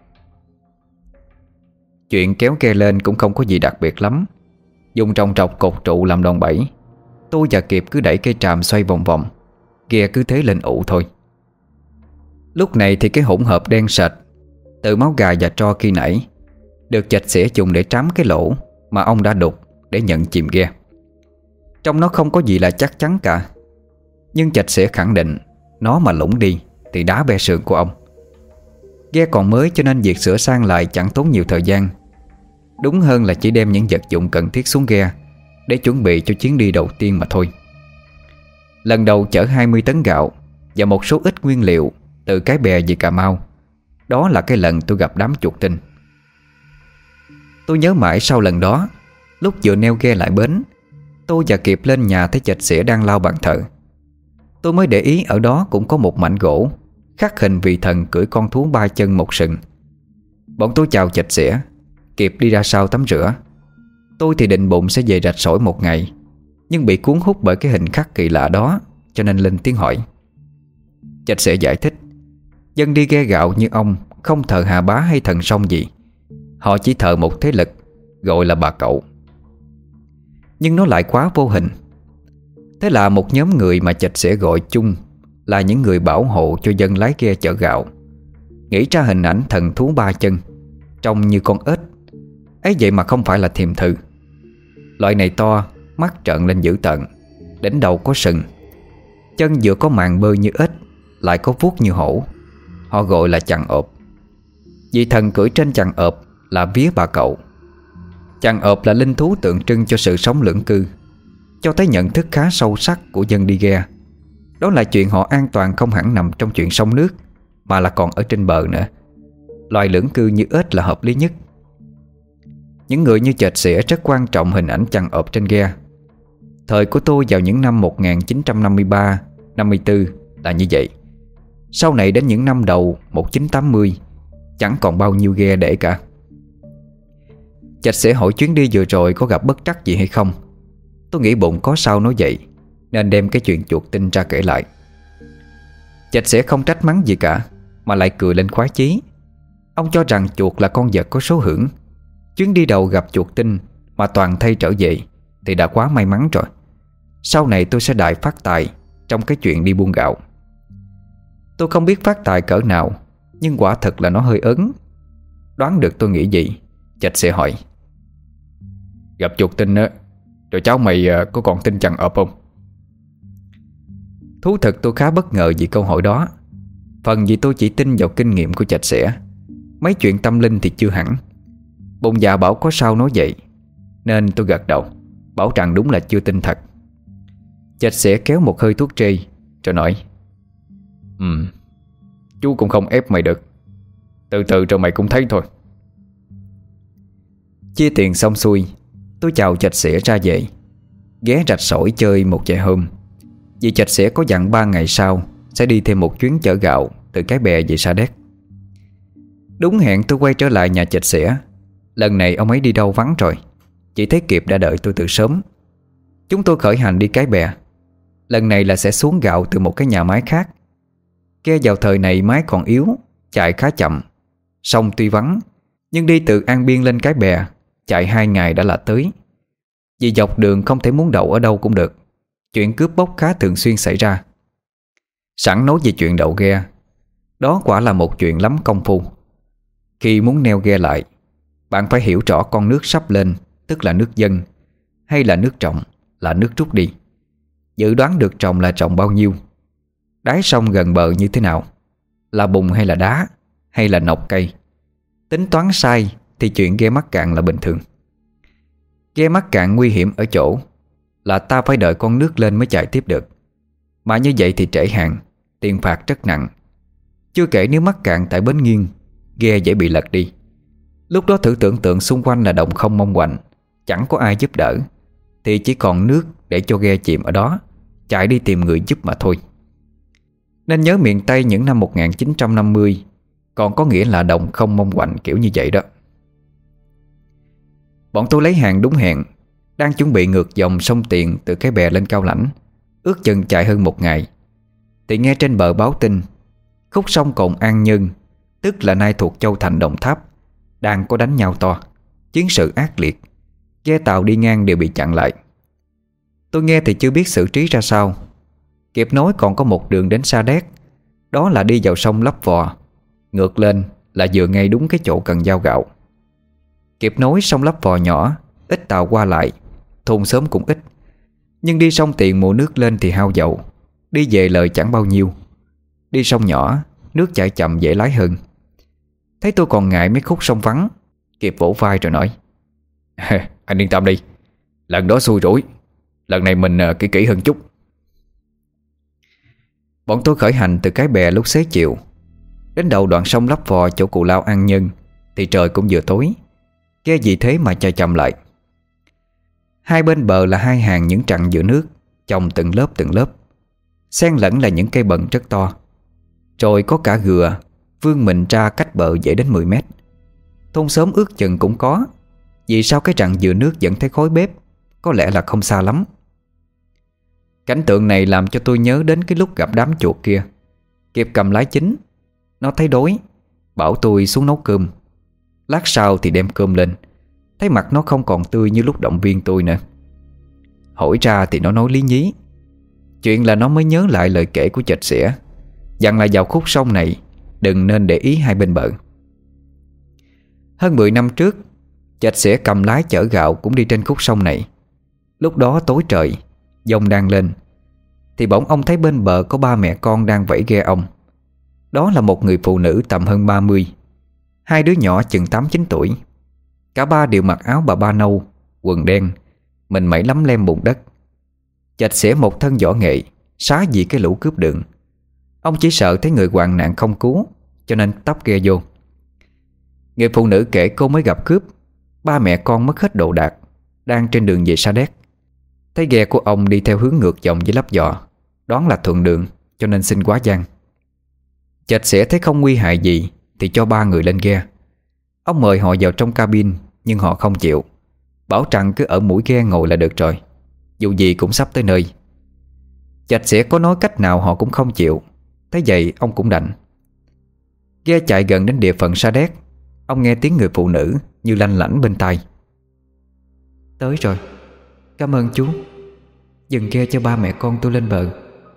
Chuyện kéo ghe lên cũng không có gì đặc biệt lắm. Dùng trồng trọc cột trụ làm đòn bẩy. Tôi và Kiệt cứ đẩy cây tràm xoay vòng vòng, ghe cứ thế lên ụ thôi. Lúc này thì cái hỗn hợp đen sệt từ máu gà và tro khi nãy được Chạch xỉa dùng để trám cái lỗ mà ông đã đục để nhận chìm ghe. Trong nó không có gì là chắc chắn cả, nhưng Chạch xỉa khẳng định nó mà lũng đi thì đá bè sườn của ông. Ghe còn mới cho nên việc sửa sang lại chẳng tốn nhiều thời gian. Đúng hơn là chỉ đem những vật dụng cần thiết xuống ghe để chuẩn bị cho chuyến đi đầu tiên mà thôi. Lần đầu chở hai mươi tấn gạo và một số ít nguyên liệu từ cái bè về Cà Mau. Đó là cái lần tôi gặp đám chuột tinh. Tôi nhớ mãi sau lần đó, Lúc vừa neo ghe lại bến, tôi và Kiệt lên nhà thấy Chạch Xỉa đang lau bàn thờ. Tôi mới để ý ở đó cũng có một mảnh gỗ khắc hình vị thần cưỡi con thú ba chân một sừng. Bọn tôi chào Chạch Xỉa, Kiệt đi ra sau tắm rửa. Tôi thì định bụng sẽ về rạch sỏi một ngày, nhưng bị cuốn hút bởi cái hình khắc kỳ lạ đó, cho nên lên tiếng hỏi. Chạch Xỉa giải thích, dân đi ghe gạo như ông không thờ Hà Bá hay thần sông gì. Họ chỉ thờ một thế lực gọi là bà Cậu, nhưng nó lại quá vô hình. Thế là một nhóm người mà Chạch sẽ gọi chung là những người bảo hộ cho dân lái ghe chở gạo nghĩ ra hình ảnh thần thú ba chân, trông như con ếch. Ấy vậy mà không phải là thiềm thử. Loại này to, mắt trợn lên dữ tợn, đỉnh đầu có sừng, chân vừa có màng bơi như ếch, lại có vuốt như hổ. Họ gọi là chằn ộp. Vị thần cưỡi trên chằn ộp là vía bà Cậu. Chằn ộp là linh thú tượng trưng cho sự sống lưỡng cư, cho thấy nhận thức khá sâu sắc của dân đi ghe. Đó là chuyện họ an toàn không hẳn nằm trong chuyện sông nước, mà là còn ở trên bờ nữa. Loài lưỡng cư như ếch là hợp lý nhất. Những người như Chạch Xỉa rất quan trọng hình ảnh chằn ộp trên ghe. Thời của tôi vào những năm một nghìn chín trăm năm mươi ba, năm mươi tư là như vậy. Sau này đến những năm đầu một nghìn chín trăm tám mươi, chẳng còn bao nhiêu ghe để cả. Chạch Xỉa hỏi chuyến đi vừa rồi có gặp bất trắc gì hay không. Tôi nghĩ bụng có sao nói vậy, nên đem cái chuyện chuột tinh ra kể lại. Chạch Xỉa không trách mắng gì cả, mà lại cười lên khoái chí. Ông cho rằng chuột là con vật có số hưởng. Chuyến đi đầu gặp chuột tinh mà toàn thây trở về thì đã quá may mắn rồi. Sau này tôi sẽ đại phát tài trong cái chuyện đi buôn gạo. Tôi không biết phát tài cỡ nào, nhưng quả thật là nó hơi ớn. Đoán được tôi nghĩ gì, Chạch sẽ hỏi, gặp chuột tinh á, rồi cháu mày có còn tin chằn ộp không? Thú thật tôi khá bất ngờ vì câu hỏi đó. Phần vì tôi chỉ tin vào kinh nghiệm của Chạch Xỉa, mấy chuyện tâm linh thì chưa hẳn. Bụng dạ bảo có sao nói vậy, nên tôi gật đầu, bảo rằng đúng là chưa tin thật. Chạch Xỉa kéo một hơi thuốc trê rồi nói, Ừ, chú cũng không ép mày được, từ từ rồi mày cũng thấy thôi. Chia tiền xong xuôi, tôi chào Chạch Xỉa ra về, ghé rạch sỏi chơi một vài hôm. Vì Chạch Xỉa có dặn ba ngày sau sẽ đi thêm một chuyến chở gạo từ Cái Bè về Sa Đéc. Đúng hẹn tôi quay trở lại nhà Chạch Xỉa. Lần này ông ấy đi đâu vắng rồi, chỉ thấy Kiệt đã đợi tôi từ sớm. Chúng tôi khởi hành đi Cái Bè. Lần này là sẽ xuống gạo từ một cái nhà máy khác. Ghe vào thời này máy còn yếu, chạy khá chậm. Sông tuy vắng, nhưng đi từ An Biên lên Cái Bè chạy hai ngày đã là tới. Vì dọc đường không thể muốn đậu ở đâu cũng được, chuyện cướp bóc khá thường xuyên xảy ra. Sẵn nói về chuyện đậu ghe, đó quả là một chuyện lắm công phu. Khi muốn neo ghe lại, bạn phải hiểu rõ con nước sắp lên tức là nước dâng, hay là nước trồng là nước rút đi. Dự đoán được trồng là trồng bao nhiêu, đáy sông gần bờ như thế nào, là bùn hay là đá, hay là nọc cây. Tính toán sai thì chuyện ghe mắc cạn là bình thường. Ghe mắc cạn nguy hiểm ở chỗ là ta phải đợi con nước lên mới chạy tiếp được. Mà như vậy thì trễ hạn, tiền phạt rất nặng. Chưa kể nếu mắc cạn tại bến nghiêng, ghe dễ bị lật đi. Lúc đó thử tưởng tượng xung quanh là đồng không mong quạnh, chẳng có ai giúp đỡ, thì chỉ còn nước để cho ghe chìm ở đó, chạy đi tìm người giúp mà thôi. Nên nhớ miền Tây những năm một nghìn chín trăm năm mươi còn có nghĩa là đồng không mong quạnh kiểu như vậy đó. Bọn tôi lấy hàng đúng hẹn, đang chuẩn bị ngược dòng sông Tiền từ Cái Bè lên Cao Lãnh, ước chừng chạy hơn một ngày, thì nghe trên bờ báo tin khúc sông Cồn An Nhân, tức là nay thuộc Châu Thành Đồng Tháp, đang có đánh nhau to, chiến sự ác liệt. Ghe tàu đi ngang đều bị chặn lại. Tôi nghe thì chưa biết xử trí ra sao. Kịp nói còn có một đường đến Sa Đéc, đó là đi vào sông Lấp Vò, ngược lên là vừa ngay đúng cái chỗ cần giao gạo. Kịp nói sông Lấp Vò nhỏ, ít tàu qua lại, thôn xóm cũng ít. Nhưng đi sông Tiền mùa nước lên thì hao dầu, đi về lời chẳng bao nhiêu. Đi sông nhỏ, nước chảy chậm dễ lái hơn. Thấy tôi còn ngại mấy khúc sông vắng, Kịp vỗ vai rồi nói, Anh yên tâm đi, lần đó xui rủi, lần này mình kỹ kỹ hơn chút. Bọn tôi khởi hành từ Cái Bè lúc xế chiều. Đến đầu đoạn sông Lấp Vò chỗ Cù Lao An Nhân thì trời cũng vừa tối. Ghe vì thế mà chạy chậm lại. Hai bên bờ là hai hàng những trặn dừa nước trồng từng lớp từng lớp, xen lẫn là những cây bần rất to. Rồi có cả gừa vươn mình ra cách bờ dễ đến mười mét. Thôn xóm ước chừng cũng có. Vì sao cái rặng dừa nước vẫn thấy khói bếp, có lẽ là không xa lắm. Cảnh tượng này làm cho tôi nhớ đến cái lúc gặp đám chuột kia. Kịp cầm lái chính, nó thấy đói, bảo tôi xuống nấu cơm. Lát sau thì đem cơm lên, thấy mặt nó không còn tươi như lúc động viên tôi nữa. Hỏi ra thì nó nói lý nhí. Chuyện là nó mới nhớ lại lời kể của Chạch Xỉa, dặn là vào khúc sông này đừng nên để ý hai bên bờ. Hơn mười năm trước, Chạch Xỉa cầm lái chở gạo cũng đi trên khúc sông này. Lúc đó tối trời, giông đang lên, thì bỗng ông thấy bên bờ có ba mẹ con đang vẫy ghe ông. Đó là một người phụ nữ tầm hơn ba mươi, hai đứa nhỏ chừng tám chín tuổi. Cả ba đều mặc áo bà ba nâu, quần đen, mình mẩy lấm lem bùn đất. Chạch Xỉa một thân võ nghệ, xá gì cái lũ cướp đường. Ông chỉ sợ thấy người hoạn nạn không cứu, cho nên tấp ghe vô. Người phụ nữ kể cô mới gặp cướp, ba mẹ con mất hết đồ đạc, đang trên đường về Sa Đéc. Thấy ghe của ông đi theo hướng ngược dòng với lấp giò, đoán là thuận đường, cho nên xin quá giang. Chạch Xỉa thấy không nguy hại gì thì cho ba người lên ghe. Ông mời họ vào trong cabin, nhưng họ không chịu, bảo rằng cứ ở mũi ghe ngồi là được rồi, dù gì cũng sắp tới nơi. Chạch Xỉa có nói cách nào họ cũng không chịu. Thế vậy ông cũng đành. Ghe chạy gần đến địa phận Sa Đéc, ông nghe tiếng người phụ nữ như lanh lảnh bên tai. Tới rồi, cảm ơn chú, dừng ghe cho ba mẹ con tôi lên bờ.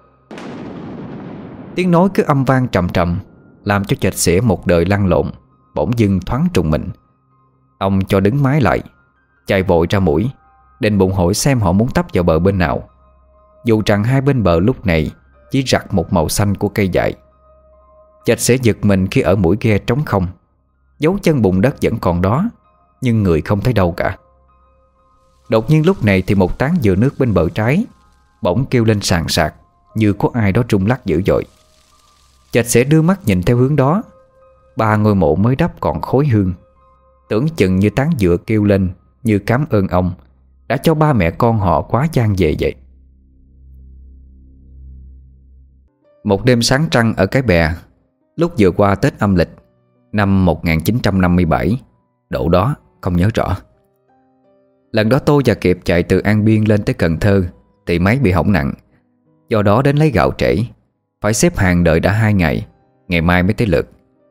Tiếng nói cứ âm vang trầm trầm, làm cho Chạch Xỉa một đời lăn lộn bỗng dưng thoáng trùng mình. Ông cho đứng mái lại, chạy vội ra mũi, định bụng hỏi xem họ muốn tấp vào bờ bên nào. Dù rằng hai bên bờ lúc này chỉ rặt một màu xanh của cây dại. Chạch Xỉa giật mình khi ở mũi ghe trống không. Dấu chân bùn đất vẫn còn đó, nhưng người không thấy đâu cả. Đột nhiên lúc này thì một tán dừa nước bên bờ trái bỗng kêu lên sàn sạc, như có ai đó rung lắc dữ dội. Chạch Xỉa đưa mắt nhìn theo hướng đó. Ba ngôi mộ mới đắp còn khối hương, tưởng chừng như tán dừa kêu lên như cảm ơn ông đã cho ba mẹ con họ quá giang về vậy. Một đêm sáng trăng ở cái bè, lúc vừa qua Tết âm lịch năm một nghìn chín trăm năm mươi bảy, độ đó không nhớ rõ. Lần đó tôi và Kiệt chạy từ An Biên lên tới Cần Thơ thì máy bị hỏng nặng, do đó đến lấy gạo trễ, phải xếp hàng đợi đã hai ngày, ngày mai mới tới lượt.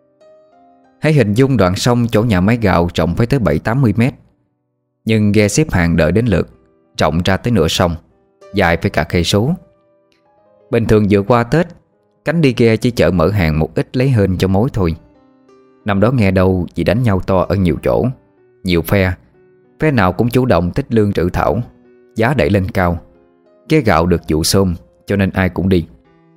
Hãy hình dung đoạn sông chỗ nhà máy gạo rộng phải tới bảy tám mươi mét, nhưng ghe xếp hàng đợi đến lượt rộng ra tới nửa sông, dài phải cả cây số. Bình thường vừa qua Tết, cánh đi ghe chỉ chở mở hàng một ít lấy hên cho mối thôi. Năm đó nghe đâu vì đánh nhau to ở nhiều chỗ, nhiều phe, phe nào cũng chủ động tích lương trữ thảo, giá đẩy lên cao. Ghe gạo được vụ xôm, cho nên ai cũng đi.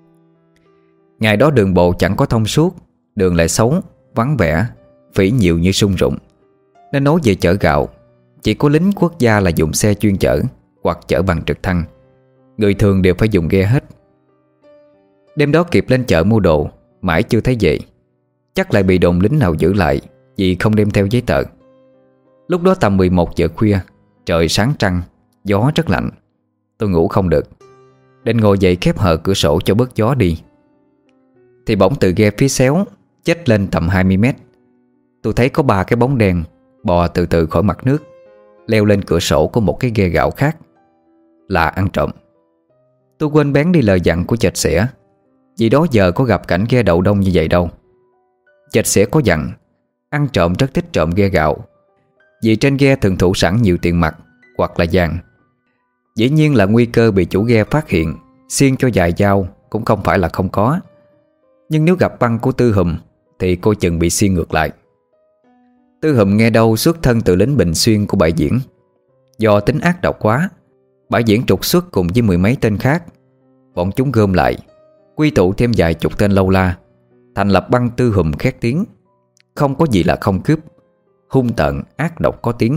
Ngày đó đường bộ chẳng có thông suốt, đường lại xấu, vắng vẻ, phỉ nhiều như sung rụng, nên nói về chở gạo chỉ có lính quốc gia là dùng xe chuyên chở hoặc chở bằng trực thăng. Người thường đều phải dùng ghe hết. Đêm đó Kịp lên chợ mua đồ, mãi chưa thấy về. Chắc lại bị đồn lính nào giữ lại vì không đem theo giấy tờ. Lúc đó tầm mười một giờ khuya, trời sáng trăng, gió rất lạnh. Tôi ngủ không được, định ngồi dậy khép hờ cửa sổ cho bớt gió đi. Thì bỗng từ ghe phía xéo chếch lên tầm hai mươi mét, tôi thấy có ba cái bóng đen bò từ từ khỏi mặt nước, leo lên cửa sổ của một cái ghe gạo khác. Là ăn trộm. Tôi quên bén đi lời dặn của Chạch Xỉa, vì đó giờ có gặp cảnh ghe đậu đông như vậy đâu. Chạch Xỉa có dặn ăn trộm rất thích trộm ghe gạo, vì trên ghe thường thủ sẵn nhiều tiền mặt hoặc là vàng. Dĩ nhiên là nguy cơ bị chủ ghe phát hiện, xiên cho vài dao cũng không phải là không có. Nhưng nếu gặp băng của Tư Hùm thì cô chừng bị xiên ngược lại. Tư Hùm nghe đâu xuất thân từ lính Bình Xuyên của Bãi Diễn. Do tính ác độc quá, Bãi Diễn trục xuất cùng với mười mấy tên khác. Bọn chúng gom lại, quy tụ thêm vài chục tên lâu la, thành lập băng Tư Hùm khét tiếng. Không có gì là không cướp, hung tợn ác độc có tiếng.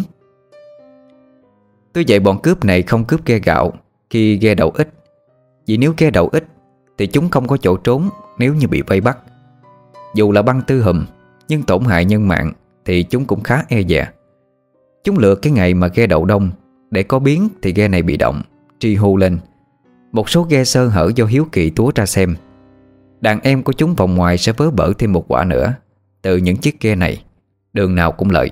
Tuy vậy bọn cướp này không cướp ghe gạo khi ghe đậu ít, vì nếu ghe đậu ít thì chúng không có chỗ trốn nếu như bị vây bắt. Dù là băng Tư Hùm, nhưng tổn hại nhân mạng thì chúng cũng khá e dè. Chúng lựa cái ngày mà ghe đậu đông Để có biến thì ghe này bị động, tri hô lên. Một số ghe sơ hở do hiếu kỳ túa ra xem. Đàn em của chúng vòng ngoài sẽ vớ bở thêm một quả nữa. Từ những chiếc ghe này, đường nào cũng lợi.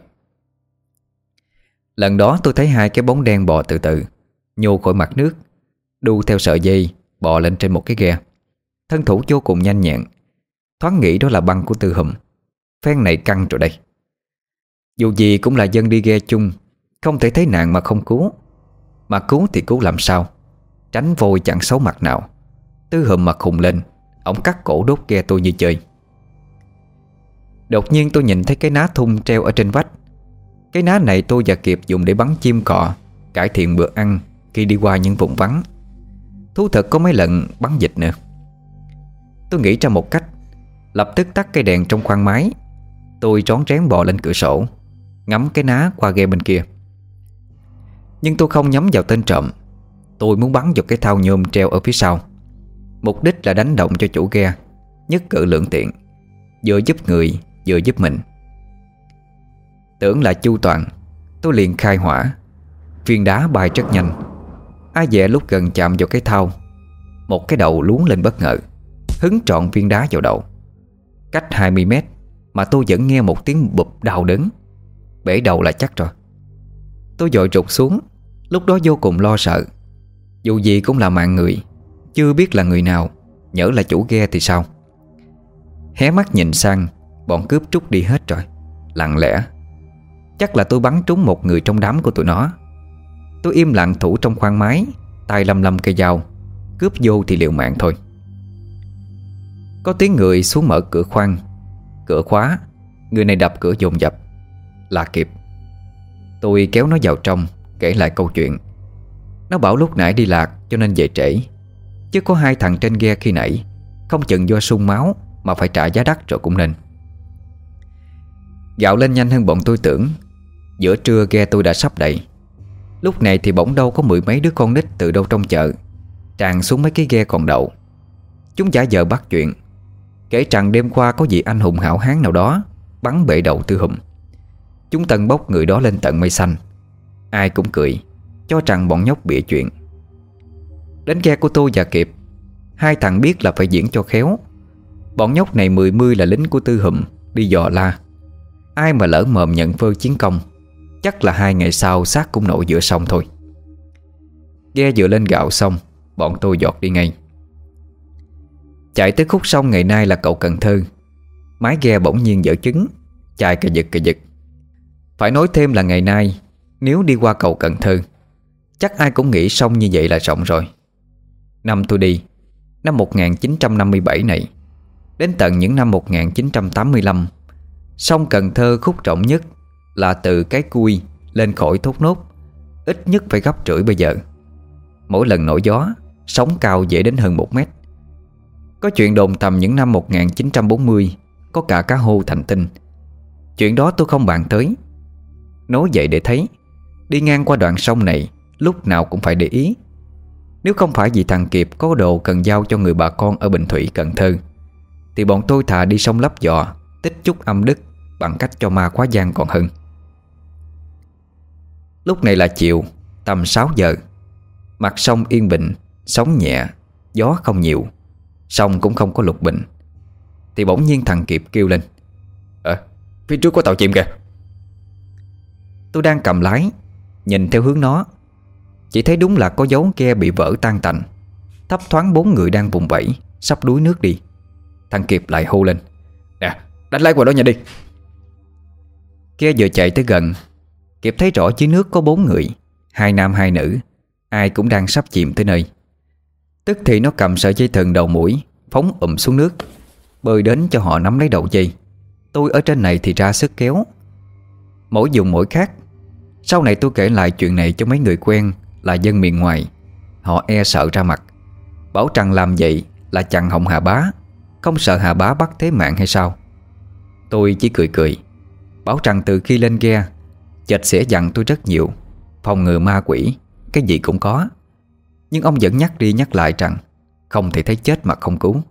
Lần đó tôi thấy hai cái bóng đen bò từ từ nhô khỏi mặt nước, đu theo sợi dây bò lên trên một cái ghe. Thân thủ vô cùng nhanh nhẹn. Thoáng nghĩ đó là băng của Tư Hùm. Phen này căng rồi đây. Dù gì cũng là dân đi ghe chung, không thể thấy nạn mà không cứu. Mà cứu thì cứu làm sao? Tránh vôi chẳng xấu mặt nào. Tư Hùm mặt hùng lên, ổng cắt cổ đốt ghe tôi như chơi. Đột nhiên tôi nhìn thấy cái ná thun treo ở trên vách. Cái ná này tôi và Kiệt dùng để bắn chim cọ, cải thiện bữa ăn khi đi qua những vùng vắng. Thú thật có mấy lần bắn vịt nữa. Tôi nghĩ ra một cách. Lập tức tắt cây đèn trong khoang máy. Tôi rón rén bò lên cửa sổ, ngắm cái ná qua ghe bên kia. Nhưng tôi không nhắm vào tên trộm. Tôi muốn bắn vào cái thao nhôm treo ở phía sau. Mục đích là đánh động cho chủ ghe, nhất cử lưỡng tiện, vừa giúp người vừa giúp mình. Tưởng là chu toàn, tôi liền khai hỏa. Viên đá bay rất nhanh. Ai dè lúc gần chạm vào cái thao, một cái đầu luống lên bất ngờ, hứng trọn viên đá vào đầu. Cách hai mươi mét mà tôi vẫn nghe một tiếng bụp đau đớn. Bể đầu là chắc rồi. Tôi vội rụt xuống. Lúc đó vô cùng lo sợ. Dù gì cũng là mạng người, chưa biết là người nào, nhỡ là chủ ghe thì sao. Hé mắt nhìn sang, bọn cướp trút đi hết rồi, lặng lẽ. Chắc là tôi bắn trúng một người trong đám của tụi nó. Tôi im lặng thủ trong khoang máy, tay lăm lăm cây dao. Cướp vô thì liều mạng thôi. Có tiếng người xuống mở cửa khoang. Cửa khóa. Người này đập cửa dồn dập. Là Kiệt. Tôi kéo nó vào trong, kể lại câu chuyện. Nó bảo lúc nãy đi lạc cho nên về trễ, chứ có hai thằng trên ghe khi nãy không chừng do sung máu mà phải trả giá đắt rồi cũng nên. Gạo lên nhanh hơn bọn tôi tưởng. Giữa trưa ghe tôi đã sắp đầy. Lúc này thì bỗng đâu có mười mấy đứa con nít từ đâu trong chợ tràn xuống mấy cái ghe còn đậu. Chúng giả vờ bắt chuyện, kể rằng đêm qua có vị anh hùng hảo hán nào đó bắn bể đầu Tư Hùm. Chúng tần bốc người đó lên tận mây xanh. Ai cũng cười, cho rằng bọn nhóc bịa chuyện. Đến ghe của tôi và Kiệt, hai thằng biết là phải diễn cho khéo. Bọn nhóc này mười mươi là lính của Tư Hùm đi dò la. Ai mà lỡ mồm nhận phơ chiến công, chắc là hai ngày sau xác cũng nổi giữa sông thôi. Ghe vừa lên gạo xong, bọn tôi giọt đi ngay. Chạy tới khúc sông ngày nay là cậu Cần Thơ. Mái ghe bỗng nhiên dở trứng, chạy cà giật cà giật. Phải nói thêm là ngày nay, nếu đi qua cầu Cần Thơ, chắc ai cũng nghĩ sông như vậy là rộng rồi. Năm tôi đi, năm một nghìn chín trăm năm mươi bảy này, đến tận những năm một nghìn chín trăm tám mươi lăm, sông Cần Thơ khúc rộng nhất là từ cái Cui lên khỏi Thốt Nốt, ít nhất phải gấp rưỡi bây giờ. Mỗi lần nổi gió, sóng cao dễ đến hơn một mét. Có chuyện đồn tầm những năm một nghìn chín trăm bốn mươi có cả cá hô thành tinh. Chuyện đó tôi không bàn tới. Nói vậy để thấy, đi ngang qua đoạn sông này lúc nào cũng phải để ý. Nếu không phải vì thằng Kiệt có đồ cần giao cho người bà con ở Bình Thủy, Cần Thơ, thì bọn tôi thà đi sông lấp giò, tích chút âm đức bằng cách cho ma quá giang còn hơn. Lúc này là chiều, tầm sáu giờ. Mặt sông yên bình, sóng nhẹ, gió không nhiều, sông cũng không có lục bình. Thì bỗng nhiên thằng Kiệt kêu lên: Ờ, phía trước có tàu chìm kìa. Tôi đang cầm lái, nhìn theo hướng nó, chỉ thấy đúng là có dấu ghe bị vỡ tan tành. Thấp thoáng bốn người đang vùng vẫy, sắp đuối nước đi. Thằng Kiệt lại hô lên: Nè, đánh lái qua đó nhanh đi. Ghe vừa chạy tới gần, Kiệt thấy rõ dưới nước có bốn người, hai nam hai nữ, ai cũng đang sắp chìm tới nơi. Tức thì nó cầm sợi dây thừng đầu mũi, phóng ụm xuống nước, bơi đến cho họ nắm lấy đầu dây. Tôi ở trên này thì ra sức kéo. Mỗi dùng mỗi khác. Sau này tôi kể lại chuyện này cho mấy người quen là dân miền ngoài. Họ e sợ ra mặt, bảo rằng làm vậy là chặn họng Hà Bá, không sợ Hà Bá bắt thế mạng hay sao. Tôi chỉ cười cười, bảo rằng từ khi lên ghe, Chệch sẽ dặn tôi rất nhiều, phòng ngừa ma quỷ, cái gì cũng có. Nhưng ông vẫn nhắc đi nhắc lại rằng không thể thấy chết mà không cứu.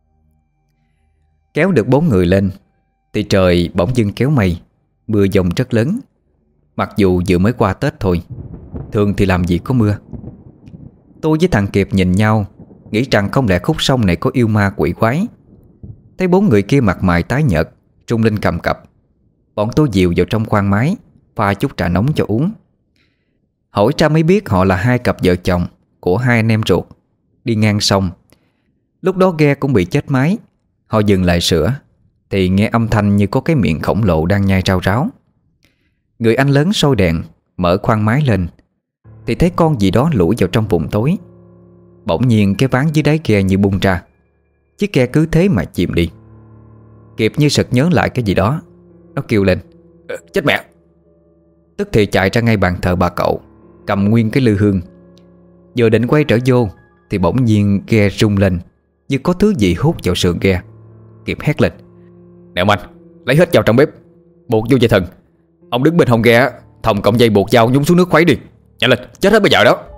Kéo được bốn người lên thì trời bỗng dưng kéo mây, mưa dông rất lớn. Mặc dù vừa mới qua Tết thôi, Thường thì làm gì có mưa. Tôi với thằng Kiệt nhìn nhau, nghĩ rằng không lẽ khúc sông này có yêu ma quỷ quái. Thấy bốn người kia mặt mày tái nhợt, trung linh cầm cập, bọn tôi dìu vào trong khoang máy, pha chút trà nóng cho uống. Hỏi ra mới biết họ là hai cặp vợ chồng của hai anh em ruột đi ngang sông. Lúc đó ghe cũng bị chết máy. Họ dừng lại sửa thì nghe âm thanh như có cái miệng khổng lồ đang nhai rau ráo. Người anh lớn soi đèn, mở khoang máy lên thì thấy con gì đó lủi vào trong vùng tối. Bỗng nhiên cái ván dưới đáy ghe như bung ra. Chiếc ghe cứ thế mà chìm đi. Kịp như sực nhớ lại cái gì đó, nó kêu lên: "Ờ, chết mẹ!" Tức thì chạy ra ngay bàn thờ bà cậu, cầm nguyên cái lư hương. Vừa định quay trở vô thì bỗng nhiên ghe rung lên, như có thứ gì hút vào sườn ghe. Kịp hét lên: "Nè ông anh, lấy hết dao trong bếp, buộc vô dây thừng. Ông đứng bên hông ghe, thòng cọng dây buộc dao nhúng xuống nước khuấy đi. Nhanh lên, chết hết bây giờ đó."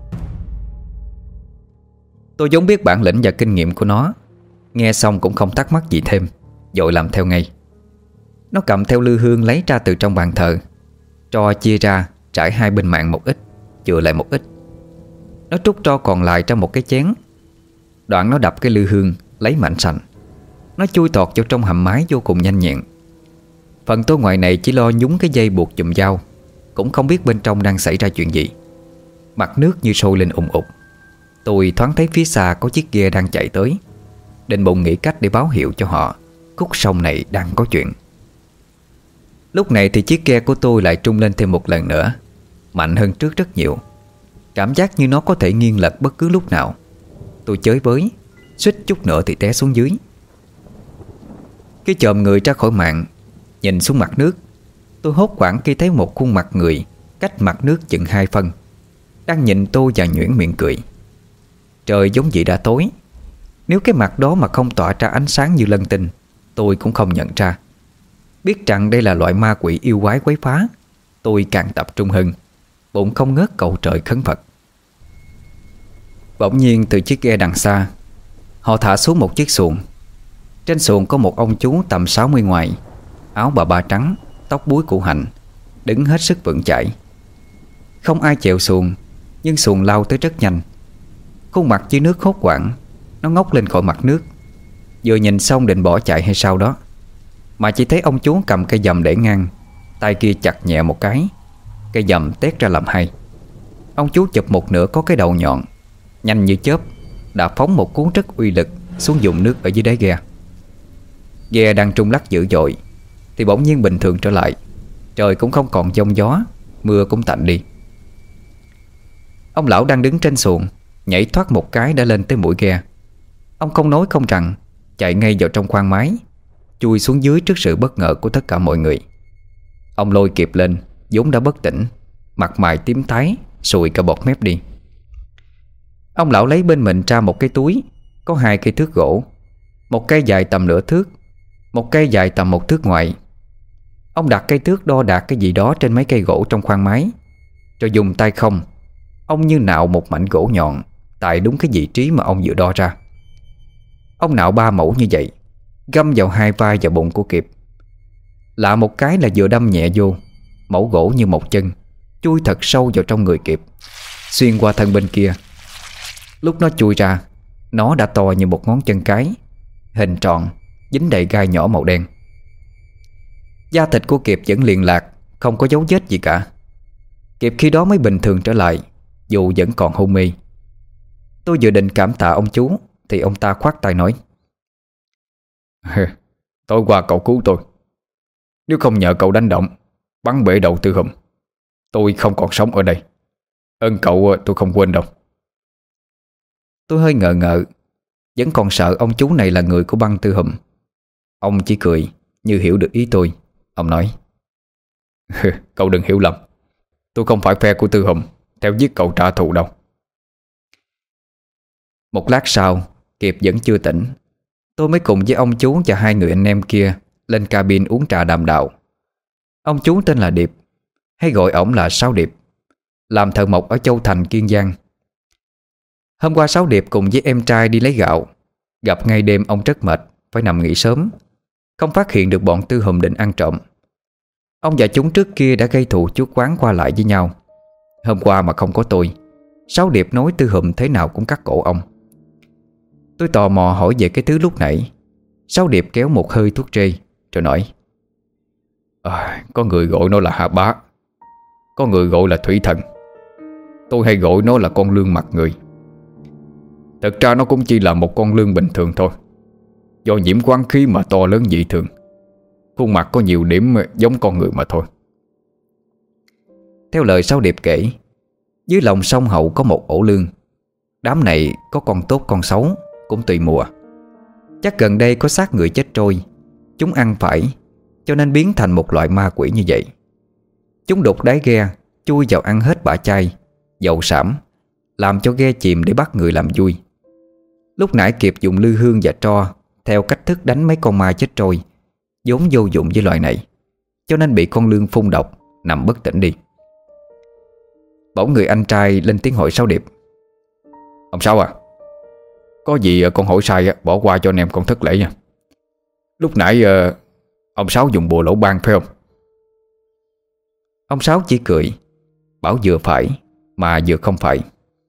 Tôi vốn biết bản lĩnh và kinh nghiệm của nó, nghe xong cũng không thắc mắc gì thêm, vội làm theo ngay. Nó cầm theo lư hương lấy ra từ trong bàn thờ, tro chia ra trải hai bên mạn một ít, chừa lại một ít. Nó trút tro còn lại trong một cái chén. Đoạn nó đập cái lư hương lấy mảnh sành. Nó chui tọt vào trong hầm mái vô cùng nhanh nhẹn. Phần tôi ngoài này chỉ lo nhúng cái dây buộc chùm dao, cũng không biết bên trong đang xảy ra chuyện gì. Mặt nước như sôi lên ùng ục. Tôi thoáng thấy phía xa có chiếc ghe đang chạy tới, định bụng nghĩ cách để báo hiệu cho họ khúc sông này đang có chuyện. Lúc này thì chiếc ghe của tôi lại trung lên thêm một lần nữa, mạnh hơn trước rất nhiều. Cảm giác như nó có thể nghiêng lật bất cứ lúc nào. Tôi chới với, suýt chút nữa thì té xuống dưới. Cái chòm người ra khỏi mạn, nhìn xuống mặt nước. Tôi hốt hoảng khi thấy một khuôn mặt người cách mặt nước chừng hai phân, đang nhìn tôi và nhuyễn miệng cười. Trời giống vậy đã tối. Nếu cái mặt đó mà không tỏa ra ánh sáng như lân tinh, tôi cũng không nhận ra. Biết rằng đây là loại ma quỷ yêu quái quấy phá, tôi càng tập trung hơn, bụng không ngớt cầu trời khấn Phật. Bỗng nhiên từ chiếc ghe đằng xa, họ thả xuống một chiếc xuồng. Trên xuồng có một ông chú tầm sáu mươi ngoài, áo bà ba trắng, tóc búi củ hành, đứng hết sức vững chãi. Không ai chèo xuồng, nhưng xuồng lao tới rất nhanh. Khuôn mặt dưới nước hốt hoảng, nó ngóc lên khỏi mặt nước. Vừa nhìn xong định bỏ chạy hay sao đó, mà chỉ thấy ông chú cầm cây dầm để ngang, tay kia chặt nhẹ một cái, cây dầm tét ra làm hai. Ông chú chụp một nửa có cái đầu nhọn, nhanh như chớp đã phóng một cú rất uy lực xuống vùng nước ở dưới đáy ghe. Ghe đang trung lắc dữ dội thì bỗng nhiên bình thường trở lại. Trời cũng không còn giông gió, mưa cũng tạnh đi. Ông lão đang đứng trên xuồng nhảy thoát một cái đã lên tới mũi ghe. Ông không nói không rằng, chạy ngay vào trong khoang máy, chui xuống dưới trước sự bất ngờ của tất cả mọi người. Ông lôi kịp lên, vốn đã bất tỉnh, mặt mày tím tái, sùi cả bọt mép đi. Ông lão lấy bên mình ra một cái túi, có hai cây thước gỗ, một cây dài tầm nửa thước, một cây dài tầm một thước ngoại. Ông đặt cây thước đo đạc cái gì đó trên mấy cây gỗ trong khoang máy, rồi dùng tay không, ông như nạo một mảnh gỗ nhọn tại đúng cái vị trí mà ông vừa đo ra. Ông nạo ba mẫu như vậy, găm vào hai vai và bụng của Kiệt. Lạ một cái là vừa đâm nhẹ vô, mẫu gỗ như một chân chui thật sâu vào trong người Kiệt, xuyên qua thân bên kia. Lúc nó chui ra, nó đã to như một ngón chân cái, hình tròn, dính đầy gai nhỏ màu đen. Da thịt của Kiệt vẫn liền lạc, không có dấu vết gì cả. Kiệt khi đó mới bình thường trở lại, dù vẫn còn hôn mê. Tôi vừa định cảm tạ ông chú thì ông ta khoát tay nói: "Tối qua cậu cứu tôi. Nếu không nhờ cậu đánh động, bắn bể đầu Tư Hùm, tôi không còn sống ở đây. Ơn cậu tôi không quên đâu." Tôi hơi ngờ ngợ, vẫn còn sợ ông chú này là người của băng Tư Hùm. Ông chỉ cười như hiểu được ý tôi. Ông nói: "Cậu đừng hiểu lầm, tôi không phải phe của Tư Hùm theo giết cậu trả thù đâu." Một lát sau, Kiệt vẫn chưa tỉnh. Tôi mới cùng với ông chú và hai người anh em kia lên cabin uống trà đàm đạo. Ông chú tên là Điệp, hay gọi ổng là Sáu Điệp, làm thợ mộc ở Châu Thành, Kiên Giang. Hôm qua Sáu Điệp cùng với em trai đi lấy gạo. Gặp ngay đêm ông rất mệt, phải nằm nghỉ sớm, không phát hiện được bọn Tư Hùm định ăn trộm. Ông và chúng trước kia đã gây thù chuốc oán qua lại với nhau. Hôm qua mà không có tôi, Sáu Điệp nói Tư Hùm thế nào cũng cắt cổ ông. Tôi tò mò hỏi về cái thứ lúc nãy. Sáu Điệp kéo một hơi thuốc trê rồi nói: à, có người gọi nó là Hà Bá, có người gọi là Thủy Thần. Tôi hay gọi nó là con lương mặt người. Thật ra nó cũng chỉ là một con lương bình thường thôi, do nhiễm quán khí mà to lớn dị thường. Khuôn mặt có nhiều điểm giống con người mà thôi. Theo lời Sáu Điệp kể, dưới lòng sông Hậu có một ổ lương. Đám này có con tốt con xấu, cũng tùy mùa. Chắc gần đây có xác người chết trôi, chúng ăn phải, cho nên biến thành một loại ma quỷ như vậy. Chúng đục đáy ghe, chui vào ăn hết bã chai, dầu sảm, làm cho ghe chìm để bắt người làm vui. Lúc nãy kịp dùng lư hương và tro theo cách thức đánh mấy con ma chết trôi, vốn vô dụng với loại này, cho nên bị con lương phun độc, nằm bất tỉnh đi. Bỗng người anh trai lên tiếng hỏi Sáu Điệp: ông Sáu à, có gì con hỏi sai bỏ qua cho anh em con thất lễ nha. Lúc nãy ông Sáu dùng bùa lỗ ban phải không? Ông Sáu chỉ cười, bảo vừa phải mà vừa không phải.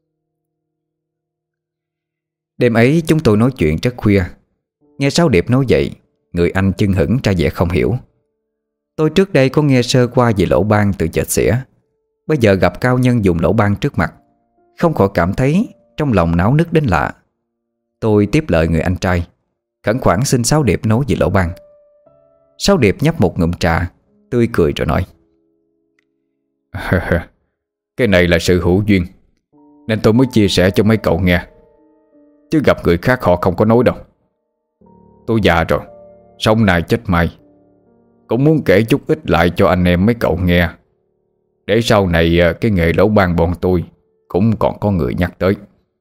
Đêm ấy chúng tôi nói chuyện rất khuya. Nghe Sáu Điệp nói vậy, người anh chưng hửng ra vẻ không hiểu. Tôi trước đây có nghe sơ qua về lỗ ban từ chợt xỉa, bây giờ gặp cao nhân dùng lỗ ban trước mặt, không khỏi cảm thấy trong lòng náo nức đến lạ. Tôi tiếp lời người anh trai, khẩn khoản xin Sáu Điệp nói về lỗ ban. Sáu Điệp nhấp một ngụm trà, tươi cười rồi nói: cái này là sự hữu duyên, nên tôi mới chia sẻ cho mấy cậu nghe, chứ gặp người khác họ không có nói đâu. Tôi già rồi, sống nay chết mai, cũng muốn kể chút ít lại cho anh em mấy cậu nghe, để sau này cái nghề lỗ ban bọn tôi cũng còn có người nhắc tới.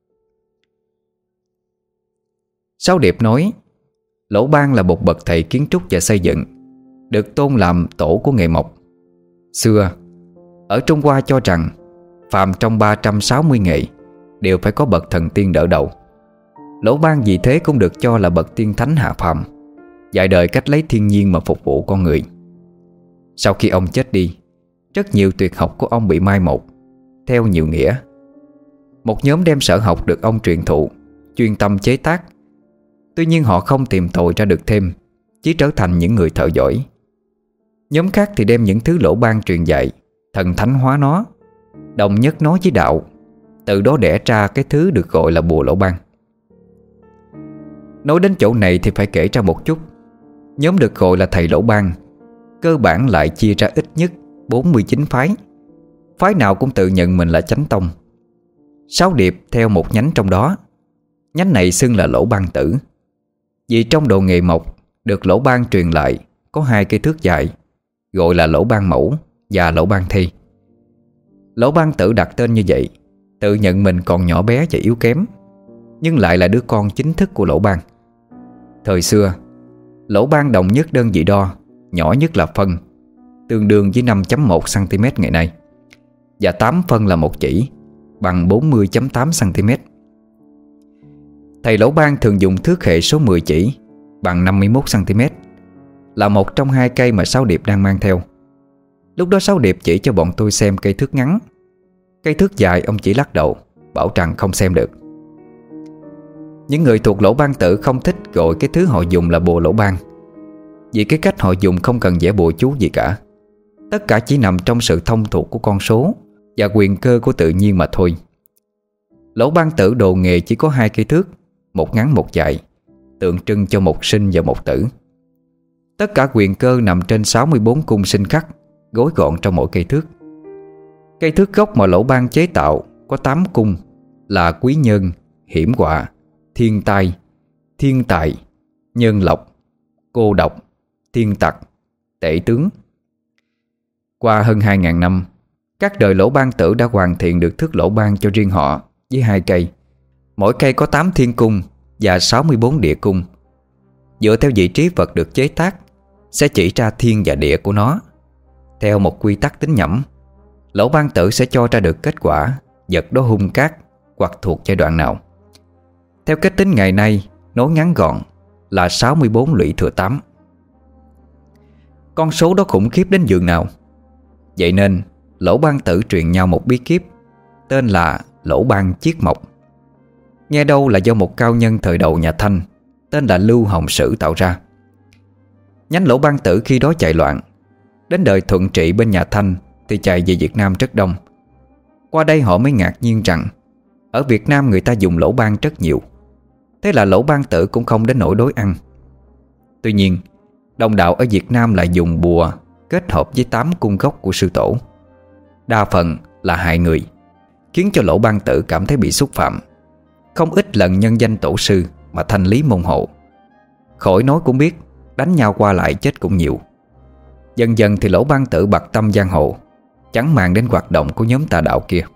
Sáu Điệp nói lỗ ban là một bậc thầy kiến trúc và xây dựng, được tôn làm tổ của nghề mộc. Xưa ở Trung Hoa cho rằng phàm trong ba trăm sáu mươi nghề đều phải có bậc thần tiên đỡ đầu. Lỗ ban vì thế cũng được cho là bậc tiên thánh hạ phàm, dạy đời cách lấy thiên nhiên mà phục vụ con người. Sau khi ông chết đi, rất nhiều tuyệt học của ông bị mai một, theo nhiều nghĩa. Một nhóm đem sở học được ông truyền thụ, chuyên tâm chế tác. Tuy nhiên họ không tìm tòi ra được thêm, chỉ trở thành những người thợ giỏi. Nhóm khác thì đem những thứ lỗ ban truyền dạy, thần thánh hóa nó, đồng nhất nó với đạo, từ đó đẻ ra cái thứ được gọi là bùa lỗ ban. Nói đến chỗ này thì phải kể ra một chút. Nhóm được gọi là thầy lỗ ban cơ bản lại chia ra ít nhất bốn mươi chín phái. Phái nào cũng tự nhận mình là chánh tông. Sáu Điệp theo một nhánh trong đó. Nhánh này xưng là lỗ ban tử, vì trong đồ nghề mộc được lỗ ban truyền lại có hai cây thước dài, gọi là lỗ ban mẫu và lỗ ban thi. Lỗ ban tử đặt tên như vậy, tự nhận mình còn nhỏ bé và yếu kém, nhưng lại là đứa con chính thức của lỗ ban. Thời xưa, lỗ ban đồng nhất đơn vị đo nhỏ nhất là phân, tương đương với năm phẩy một xăng-ti-mét ngày nay, và tám phân là một chỉ, bằng bốn mươi phẩy tám xăng-ti-mét. Thầy lỗ ban thường dùng thước hệ số mười chỉ, bằng năm mươi mốt xăng-ti-mét, là một trong hai cây mà Sáu Điệp đang mang theo. Lúc đó Sáu Điệp chỉ cho bọn tôi xem cây thước ngắn. Cây thước dài ông chỉ lắc đầu, bảo rằng không xem được. Những người thuộc lỗ ban tử không thích gọi cái thứ họ dùng là bùa lỗ ban, vì cái cách họ dùng không cần vẽ bùa chú gì cả. Tất cả chỉ nằm trong sự thông thuộc của con số và quyền cơ của tự nhiên mà thôi. Lỗ ban tử đồ nghề chỉ có hai cây thước, một ngắn một dài, tượng trưng cho một sinh và một tử. Tất cả quyền cơ nằm trên sáu mươi bốn cung sinh khắc, gói gọn trong mỗi cây thước. Cây thước gốc mà lỗ ban chế tạo có tám cung là quý nhân, hiểm họa, thiên tai, thiên tài, nhân lộc, cô độc, thiên tặc, tể tướng. Qua hơn hai ngàn năm, các đời lỗ ban tử đã hoàn thiện được thước lỗ ban cho riêng họ với hai cây. Mỗi cây có tám thiên cung và sáu mươi bốn địa cung. Dựa theo vị trí vật được chế tác sẽ chỉ ra thiên và địa của nó. Theo một quy tắc tính nhẩm, lỗ ban tử sẽ cho ra được kết quả vật đó hung cát hoặc thuộc giai đoạn nào. Theo cách tính ngày nay, nói ngắn gọn là sáu mươi bốn lũy thừa tám. Con số đó khủng khiếp đến giường nào. Vậy nên Lỗ Ban Tử truyền nhau một bí kíp tên là Lỗ Ban Chiết Mộc. Nghe đâu là do một cao nhân thời đầu nhà Thanh tên là Lưu Hồng Sử tạo ra. Nhánh Lỗ Ban Tử khi đó chạy loạn, đến đời Thuận Trị bên nhà Thanh thì chạy về Việt Nam rất đông. Qua đây họ mới ngạc nhiên rằng ở Việt Nam người ta dùng lỗ ban rất nhiều. Thế là Lỗ Ban Tử cũng không đến nỗi đói ăn. Tuy nhiên, đồng đạo ở Việt Nam lại dùng bùa kết hợp với tám cung gốc của sư tổ, đa phần là hại người, khiến cho Lỗ Ban Tử cảm thấy bị xúc phạm. Không ít lần nhân danh tổ sư mà thanh lý môn hộ. Khỏi nói cũng biết, đánh nhau qua lại chết cũng nhiều. Dần dần thì Lỗ Ban Tử bặt tâm giang hồ, chẳng màng đến hoạt động của nhóm tà đạo kia.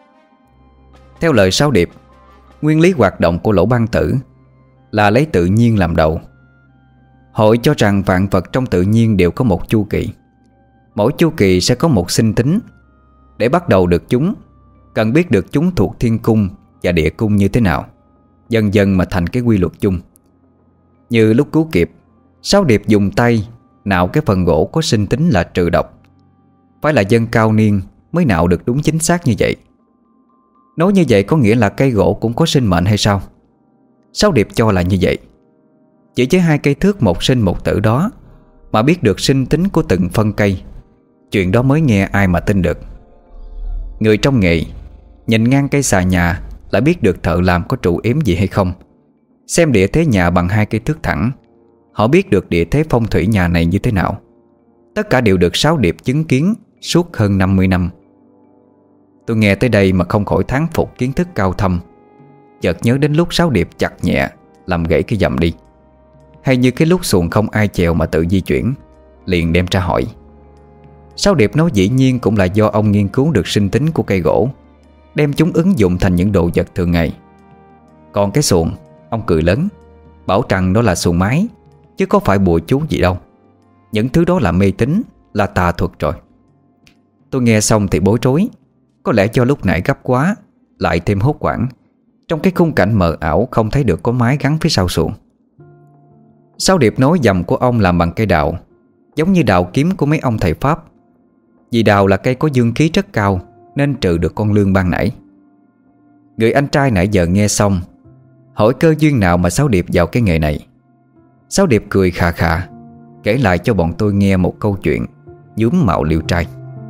Theo lời Sáu Điệp, nguyên lý hoạt động của Lỗ Ban Tử là lấy tự nhiên làm đầu. Hội cho rằng vạn vật trong tự nhiên đều có một chu kỳ. Mỗi chu kỳ sẽ có một sinh tính. Để bắt đầu được chúng, cần biết được chúng thuộc thiên cung và địa cung như thế nào, dần dần mà thành cái quy luật chung. Như lúc cứu kịp, Sáu Điệp dùng tay nạo cái phần gỗ có sinh tính là trừ độc. Phải là dân cao niên mới nạo được đúng chính xác như vậy. Nói như vậy có nghĩa là cây gỗ cũng có sinh mệnh hay sao? Sáu Điệp cho là như vậy. Chỉ với hai cây thước một sinh một tử đó mà biết được sinh tính của từng phân cây, chuyện đó mới nghe ai mà tin được. Người trong nghề nhìn ngang cây xà nhà là biết được thợ làm có trụ yếm gì hay không. Xem địa thế nhà bằng hai cây thước thẳng, họ biết được địa thế phong thủy nhà này như thế nào. Tất cả đều được Sáu Điệp chứng kiến suốt hơn năm mươi năm. Tôi nghe tới đây mà không khỏi thán phục kiến thức cao thâm. Chợt nhớ đến lúc Sáu Điệp chặt nhẹ làm gãy cái dầm đi, hay như cái lúc xuồng không ai chèo mà tự di chuyển, liền đem ra hỏi. Sáu Điệp nói dĩ nhiên cũng là do ông nghiên cứu được sinh tính của cây gỗ, đem chúng ứng dụng thành những đồ vật thường ngày. Còn cái xuồng, ông cười lớn, bảo rằng đó là xuồng máy, chứ có phải bùa chú gì đâu. Những thứ đó là mê tín, là tà thuật rồi. Tôi nghe xong thì bối rối. Có lẽ do lúc nãy gấp quá, lại thêm hốt hoảng. Trong cái khung cảnh mờ ảo không thấy được có mái gắn phía sau xuồng. Sáu Điệp nói dầm của ông làm bằng cây đào, giống như đào kiếm của mấy ông thầy Pháp. Vì đào là cây có dương khí rất cao, nên trừ được con lương ban nãy. Người anh trai nãy giờ nghe xong, hỏi cơ duyên nào mà Sáu Điệp vào cái nghề này. Sáu Điệp cười khà khà, kể lại cho bọn tôi nghe một câu chuyện nhuốm mạo liêu trai.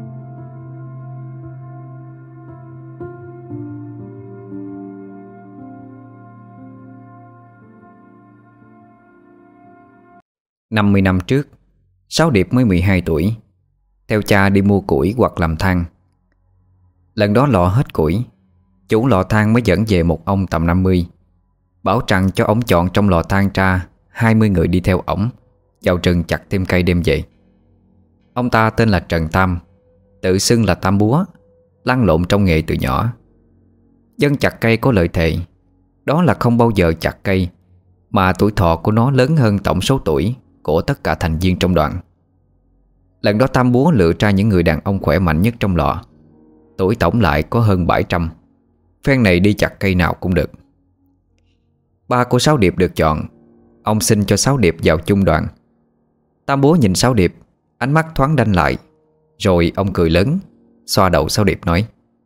Năm mươi năm trước, Sáu Điệp mới mười hai tuổi, theo cha đi mua củi hoặc làm than. Lần đó lò hết củi, chủ lò than mới dẫn về một ông tầm năm mươi, bảo rằng cho ổng chọn trong lò than ra hai mươi người đi theo ổng vào rừng chặt thêm cây đem về. Ông ta tên là Trần Tam, tự xưng là Tam Búa, lăn lộn trong nghề từ nhỏ. Dân chặt cây có lợi thề, đó là không bao giờ chặt cây mà tuổi thọ của nó lớn hơn tổng số tuổi của tất cả thành viên trong đoàn. Lần đó Tam Búa lựa ra những người đàn ông khỏe mạnh nhất trong lò, tuổi tổng lại có hơn bảy trăm. Phen này đi chặt cây nào cũng được. Ba của Sáu Điệp được chọn, ông xin cho Sáu Điệp vào chung đoàn. Tam Búa nhìn Sáu Điệp, ánh mắt thoáng đanh lại, rồi ông cười lớn, xoa đầu Sáu Điệp nói: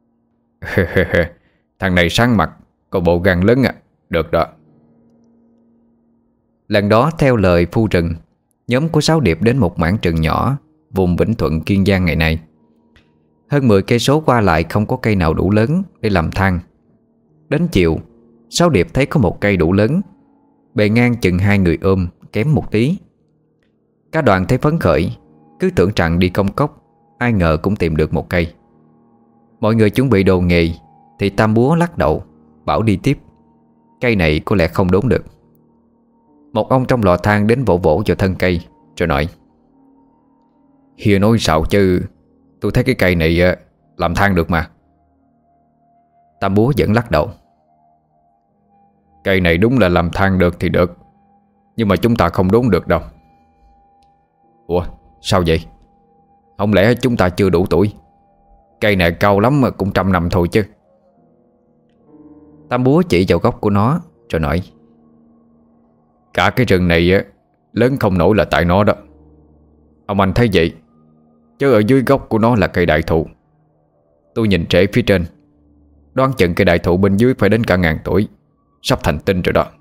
thằng này sáng mặt, có bộ gan lớn à, được đó. Lần đó theo lời phu rừng, nhóm của Sáu Điệp đến một mảng rừng nhỏ vùng Vĩnh Thuận, Kiên Giang ngày nay. Hơn mười cây số qua lại không có cây nào đủ lớn để làm than. Đến chiều, Sáu Điệp thấy có một cây đủ lớn, bề ngang chừng hai người ôm, kém một tí. Cả đoàn thấy phấn khởi, cứ tưởng rằng đi công cốc, ai ngờ cũng tìm được một cây. Mọi người chuẩn bị đồ nghề thì Tam Búa lắc đầu, bảo đi tiếp. Cây này có lẽ không đốn được. Một ông trong lò than đến vỗ vỗ vào thân cây, rồi nói: Hiền nói sao chứ, tôi thấy cái cây này làm than được mà. Tam Búa vẫn lắc đầu: Cây này đúng là làm than được thì được, nhưng mà chúng ta không đốn được đâu. Ủa sao vậy? Không lẽ chúng ta chưa đủ tuổi? Cây này cao lắm mà cũng trăm năm thôi chứ. Tam Búa chỉ vào gốc của nó rồi nói: Cả cái rừng này á, lớn không nổi là tại nó đó. Ông anh thấy vậy, chứ ở dưới gốc của nó là cây đại thụ, Tôi nhìn trễ phía trên, đoán chừng cây đại thụ bên dưới phải đến cả ngàn tuổi, sắp thành tinh rồi đó.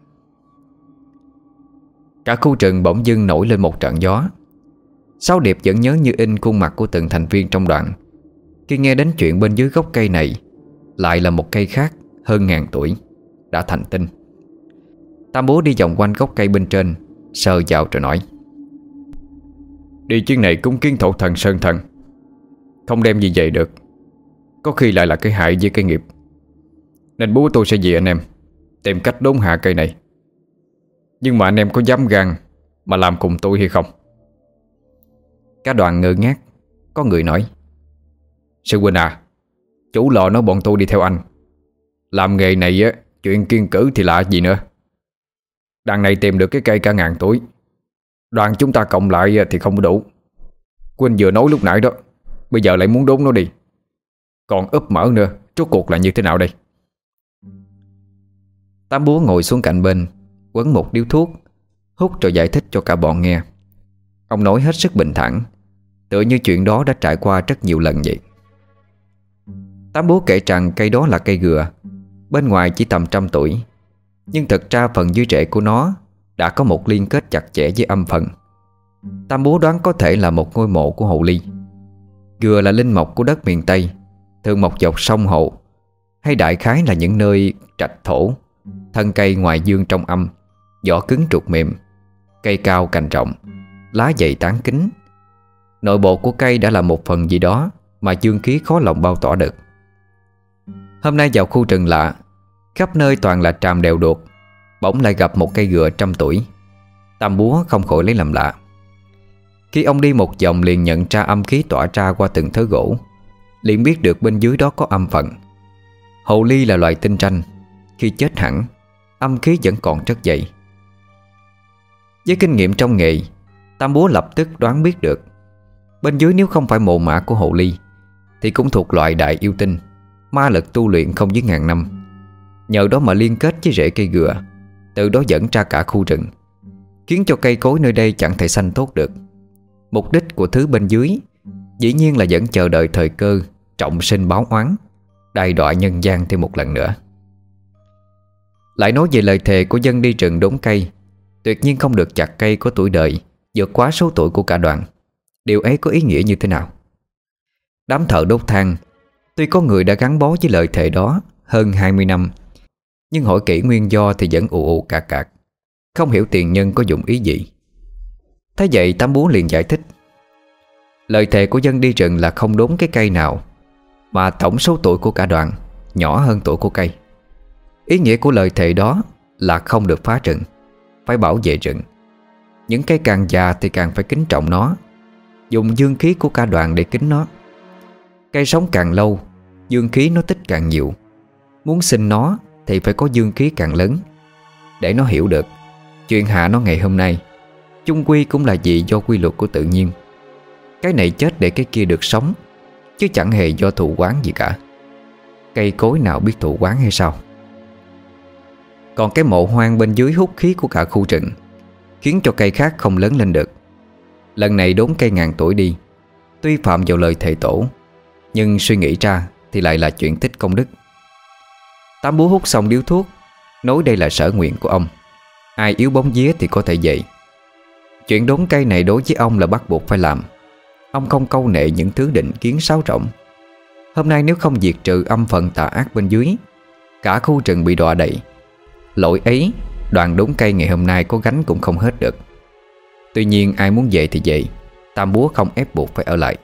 Cả khu rừng bỗng dưng nổi lên một trận gió. Sáu Điệp vẫn nhớ như in khuôn mặt của từng thành viên trong đoàn khi nghe đến chuyện bên dưới gốc cây này lại là một cây khác hơn ngàn tuổi, đã thành tinh. Tam Bố đi vòng quanh gốc cây bên trên, sờ vào rồi nói: Đi chuyến này cúng kiến thổ thần sơn thần, không đem gì về được, có khi lại là cái hại với cái nghiệp. Nên bố tôi sẽ vì anh em tìm cách đốn hạ cây này. Nhưng mà anh em có dám gan mà làm cùng tôi hay không? Cả đoàn ngơ ngác. Có người nói: Sư huynh à, chủ lò nói bọn tôi đi theo anh. Làm nghề này á, chuyện kiêng cữ thì lạ gì nữa. Đằng này tìm được cái cây cả ngàn tuổi, đoàn chúng ta cộng lại thì không đủ. Quỳnh vừa nói lúc nãy đó, bây giờ lại muốn đốn nó đi. Còn úp mở nữa, rốt cuộc là như thế nào đây? Tám Búa ngồi xuống cạnh bên, quấn một điếu thuốc, hút rồi giải thích cho cả bọn nghe. Ông nói hết sức bình thản, tựa như chuyện đó đã trải qua rất nhiều lần vậy. Tám Búa kể rằng cây đó là cây gừa, bên ngoài chỉ tầm trăm tuổi, nhưng thật ra phần dưới rễ của nó đã có một liên kết chặt chẽ với âm phần. Tam Búa đoán có thể là một ngôi mộ của Hồ Ly. Gừa là linh mộc của đất miền Tây, thường mọc dọc sông hồ, hay đại khái là những nơi trạch thổ. Thân cây ngoài dương trong âm, vỏ cứng trục mềm, cây cao cành rộng, lá dày tán kính. Nội bộ của cây đã là một phần gì đó mà dương khí khó lòng bao tỏa được. Hôm nay vào khu rừng lạ, khắp nơi toàn là tràm đèo đuột, bỗng lại gặp một cây gừa trăm tuổi. Tam Búa không khỏi lấy làm lạ. Khi ông đi một vòng liền nhận ra âm khí tỏa ra qua từng thớ gỗ, liền biết được bên dưới đó có âm phận. Hồ ly là loài tinh ranh, khi chết hẳn, âm khí vẫn còn rất dày. Với kinh nghiệm trong nghề, Tam Búa lập tức đoán biết được bên dưới nếu không phải mồ mả của hồ ly thì cũng thuộc loại đại yêu tinh, ma lực tu luyện không dưới ngàn năm. Nhờ đó mà liên kết với rễ cây gừa, từ đó dẫn ra cả khu rừng, khiến cho cây cối nơi đây chẳng thể xanh tốt được. Mục đích của thứ bên dưới dĩ nhiên là vẫn chờ đợi thời cơ trọng sinh báo oán, đày đọa nhân gian thêm một lần nữa. Lại nói về lời thề của dân đi rừng đốn cây, tuyệt nhiên không được chặt cây có tuổi đời vượt quá số tuổi của cả đoàn. Điều ấy có ý nghĩa như thế nào? Đám thợ đốt than, tuy có người đã gắn bó với lời thề đó hơn hai mươi năm, nhưng hỏi kỹ nguyên do thì vẫn ù ù cạc cạc, không hiểu tiền nhân có dụng ý gì. Thế vậy Tám Búa liền giải thích: lời thề của dân đi rừng là không đốn cái cây nào mà tổng số tuổi của cả đoàn nhỏ hơn tuổi của cây. Ý nghĩa của lời thề đó là không được phá rừng, phải bảo vệ rừng. Những cây càng già thì càng phải kính trọng nó, dùng dương khí của cả đoàn để kính nó. Cây sống càng lâu, dương khí nó tích càng nhiều. Muốn sinh nó thì phải có dương khí càng lớn. Để nó hiểu được chuyện hạ nó ngày hôm nay chung quy cũng là vì do quy luật của tự nhiên. Cái này chết để cái kia được sống, chứ chẳng hề do thụ oán gì cả. Cây cối nào biết thụ oán hay sao? Còn cái mộ hoang bên dưới hút khí của cả khu rừng, khiến cho cây khác không lớn lên được. Lần này đốn cây ngàn tuổi đi, tuy phạm vào lời thề tổ, nhưng suy nghĩ ra thì lại là chuyện tích công đức. Tám Búa hút xong điếu thuốc, nói đây là sở nguyện của ông. Ai yếu bóng vía thì có thể vậy. Chuyện đốn cây này đối với ông là bắt buộc phải làm. Ông không câu nệ những thứ định kiến sáo rỗng. Hôm nay nếu không diệt trừ âm phần tà ác bên dưới, cả khu rừng bị đọa đậy. Lỗi ấy đoàn đốn cây ngày hôm nay có gánh cũng không hết được. Tuy nhiên ai muốn về thì về, Tam Búa không ép buộc phải ở lại.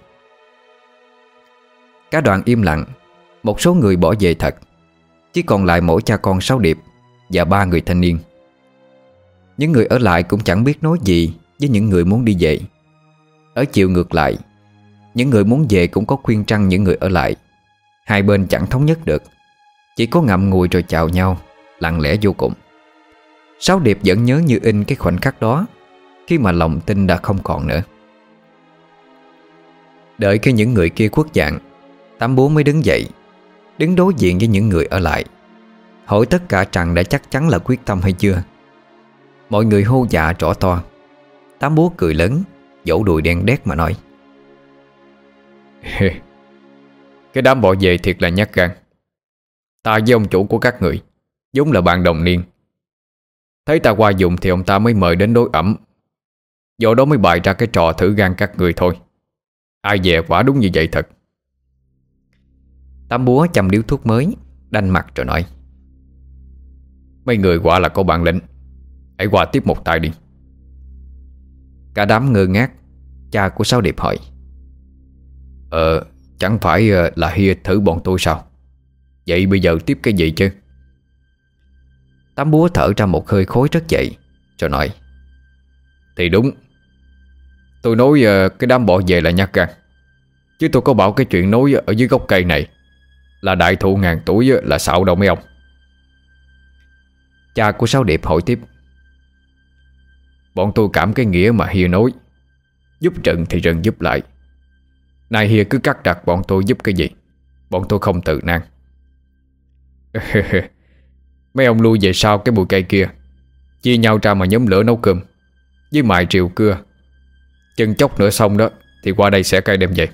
Cả đoàn im lặng. Một số người bỏ về thật, chỉ còn lại mỗi cha con Sáu Điệp và ba người thanh niên. Những người ở lại cũng chẳng biết nói gì với những người muốn đi về. Ở chiều ngược lại, những người muốn về cũng có khuyên trăng những người ở lại. Hai bên chẳng thống nhất được, chỉ có ngậm ngùi rồi chào nhau, lặng lẽ vô cùng. Sáu Điệp vẫn nhớ như in cái khoảnh khắc đó, khi mà lòng tin đã không còn nữa. Đợi khi những người kia khuất dạng, Tám Búa mới đứng dậy, đứng đối diện với những người ở lại, hỏi tất cả rằng đã chắc chắn là quyết tâm hay chưa. Mọi người hô dạ rõ to. Tám Búa cười lớn, vỗ đùi đen đét mà nói: Cái đám bọ về thiệt là nhát gan. Ta với ông chủ của các người vốn là bạn đồng niên. Thấy ta qua dùng thì ông ta mới mời đến đối ẩm. Do đó mới bày ra cái trò thử gan các người thôi. Ai dè quả đúng như vậy thật. Tám búa châm điếu thuốc mới, đanh mặt rồi nói: Mấy người quả là có bản lĩnh. Hãy qua tiếp một tay đi. Cả đám ngơ ngác. Cha của Sáu Điệp hỏi: Ờ chẳng phải là Hia thử bọn tôi sao? Vậy bây giờ tiếp cái gì chứ? Tám búa thở ra một hơi khối rất dậy rồi nói: Thì đúng. Tôi nói cái đám bọ về là nhát gan, chứ tôi có bảo cái chuyện nối ở dưới gốc cây này là đại thụ ngàn tuổi là xạo đâu mấy ông. Cha của Sáu Điệp hỏi tiếp: Bọn tôi cảm cái nghĩa mà Hia nói, giúp rừng thì rừng giúp lại. Nay Hia cứ cắt đặt bọn tôi giúp cái gì, bọn tôi không tự nan. Mấy ông lui về sau cái bụi cây kia, chia nhau ra mà nhóm lửa nấu cơm với mài rìu cưa. Chân chốc nữa xong đó thì qua đây sẽ cây đem về.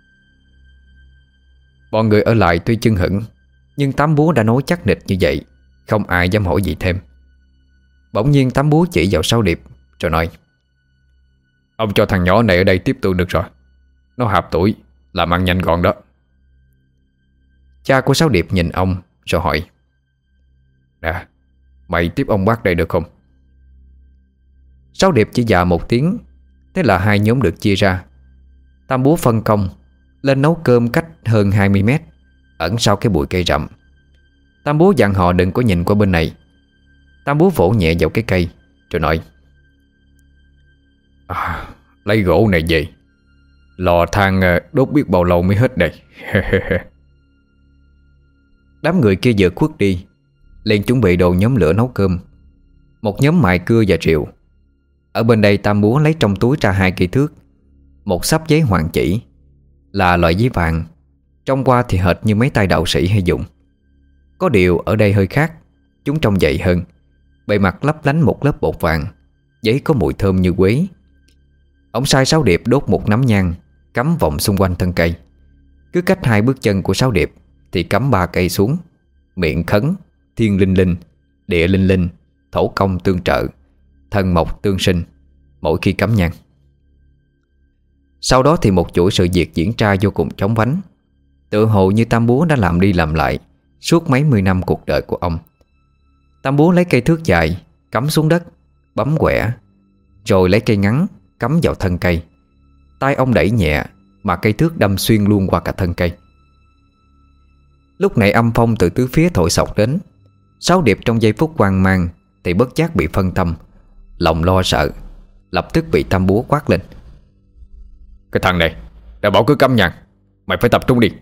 Bọn người ở lại tuy chưng hửng, nhưng Tám búa đã nói chắc nịch như vậy, không ai dám hỏi gì thêm. Bỗng nhiên Tám búa chỉ vào Sáu Điệp rồi nói: Ông cho thằng nhỏ này ở đây tiếp tục được rồi. Nó hạp tuổi, làm ăn nhanh gọn đó. Cha của Sáu Điệp nhìn ông rồi hỏi: Nè, mày tiếp ông bác đây được không? Sáu Điệp chỉ dạ một tiếng. Thế là hai nhóm được chia ra. Tam búa phân công lên nấu cơm cách hơn hai mươi mét, ẩn sau cái bụi cây rậm. Tam búa dặn họ đừng có nhìn qua bên này. Tam búa vỗ nhẹ vào cái cây rồi nói: à, Lấy gỗ này về, lò than đốt biết bao lâu mới hết đây. Đám người kia vừa khuất đi, liền chuẩn bị đồ nhóm lửa nấu cơm. Một nhóm mài cưa và rìu. Ở bên đây Tam búa lấy trong túi ra hai cây thước, một xấp giấy hoàng chỉ, là loại giấy vàng, trông qua thì hệt như mấy tay đạo sĩ hay dùng. Có điều ở đây hơi khác, chúng trông dày hơn, bề mặt lấp lánh một lớp bột vàng. Giấy có mùi thơm như quế. Ông sai Sáu Điệp đốt một nắm nhang, cắm vòng xung quanh thân cây. Cứ cách hai bước chân của Sáu Điệp thì cắm ba cây xuống, miệng khấn: Thiên linh linh, địa linh linh, thổ công tương trợ, thần mộc tương sinh, mỗi khi cắm nhang. Sau đó thì một chuỗi sự việc diễn ra vô cùng chóng vánh, tự hồ như Tam búa đã làm đi làm lại suốt mấy mươi năm cuộc đời của ông. Tam búa lấy cây thước dài cắm xuống đất, bấm quẻ, rồi lấy cây ngắn cắm vào thân cây. Tay ông đẩy nhẹ mà cây thước đâm xuyên luôn qua cả thân cây. Lúc này âm phong từ tứ phía thổi sộc đến. Sáu Điệp trong giây phút hoang mang thì bất giác bị phân tâm, lòng lo sợ, lập tức bị Tam búa quát lên: Cái thằng này, đã bảo cứ cắm nhang, mày phải tập trung đi.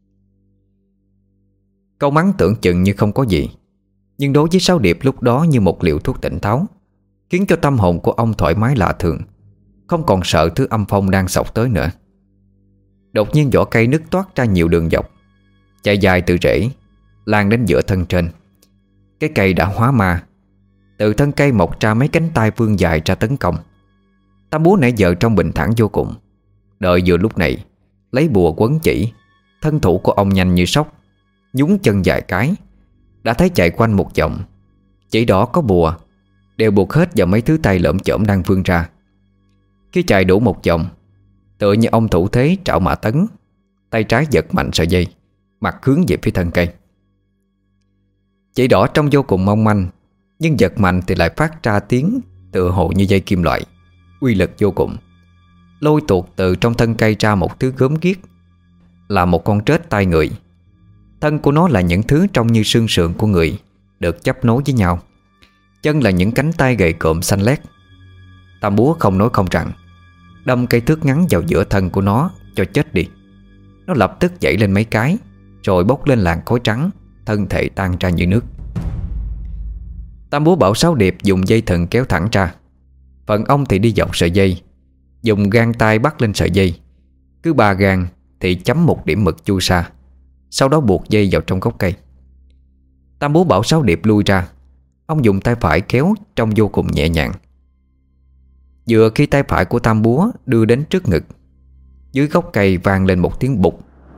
Câu mắng tưởng chừng như không có gì, nhưng đối với Sáu Điệp lúc đó như một liều thuốc tỉnh táo, khiến cho tâm hồn của ông thoải mái lạ thường, không còn sợ thứ âm phong đang xộc tới nữa. Đột nhiên vỏ cây nứt toát ra nhiều đường dọc, chạy dài từ rễ lan đến giữa thân trên. Cái cây đã hóa ma. Từ thân cây mọc ra mấy cánh tay vươn dài ra tấn công. Tam búa nãy giờ trong bình thản vô cùng, đợi vừa lúc này lấy bùa quấn chỉ. Thân thủ của ông nhanh như sóc, nhúng chân vài cái đã thấy chạy quanh một vòng. Chỉ đỏ có bùa đều buộc hết vào mấy thứ tay lởm chởm đang vươn ra. Khi chạy đủ một vòng, tựa như ông thủ thế trảo mã tấn, tay trái giật mạnh sợi dây, mặt hướng về phía thân cây. Chỉ đỏ trông vô cùng mong manh, nhưng giật mạnh thì lại phát ra tiếng tựa hồ như dây kim loại, uy lực vô cùng. Lôi tuột từ trong thân cây ra một thứ gớm ghiếc, là một con trết tai người. Thân của nó là những thứ trông như xương sườn của người được chấp nối với nhau. Chân là những cánh tay gầy cộm xanh lét. Tam búa không nói không rằng, đâm cây thước ngắn vào giữa thân của nó cho chết đi. Nó lập tức dậy lên mấy cái, rồi bốc lên làn khói trắng, thân thể tan ra như nước. Tam búa bảo Sáu Điệp dùng dây thừng kéo thẳng ra. Phần ông thì đi dọc sợi dây, dùng gang tay bắt lên sợi dây. Cứ ba gang thì chấm một điểm mực chui xa, sau đó buộc dây vào trong gốc cây. Tam búa bảo Sáu Điệp lui ra. Ông dùng tay phải kéo trông vô cùng nhẹ nhàng. Vừa khi tay phải của Tam búa đưa đến trước ngực, dưới gốc cây vang lên một tiếng bụt.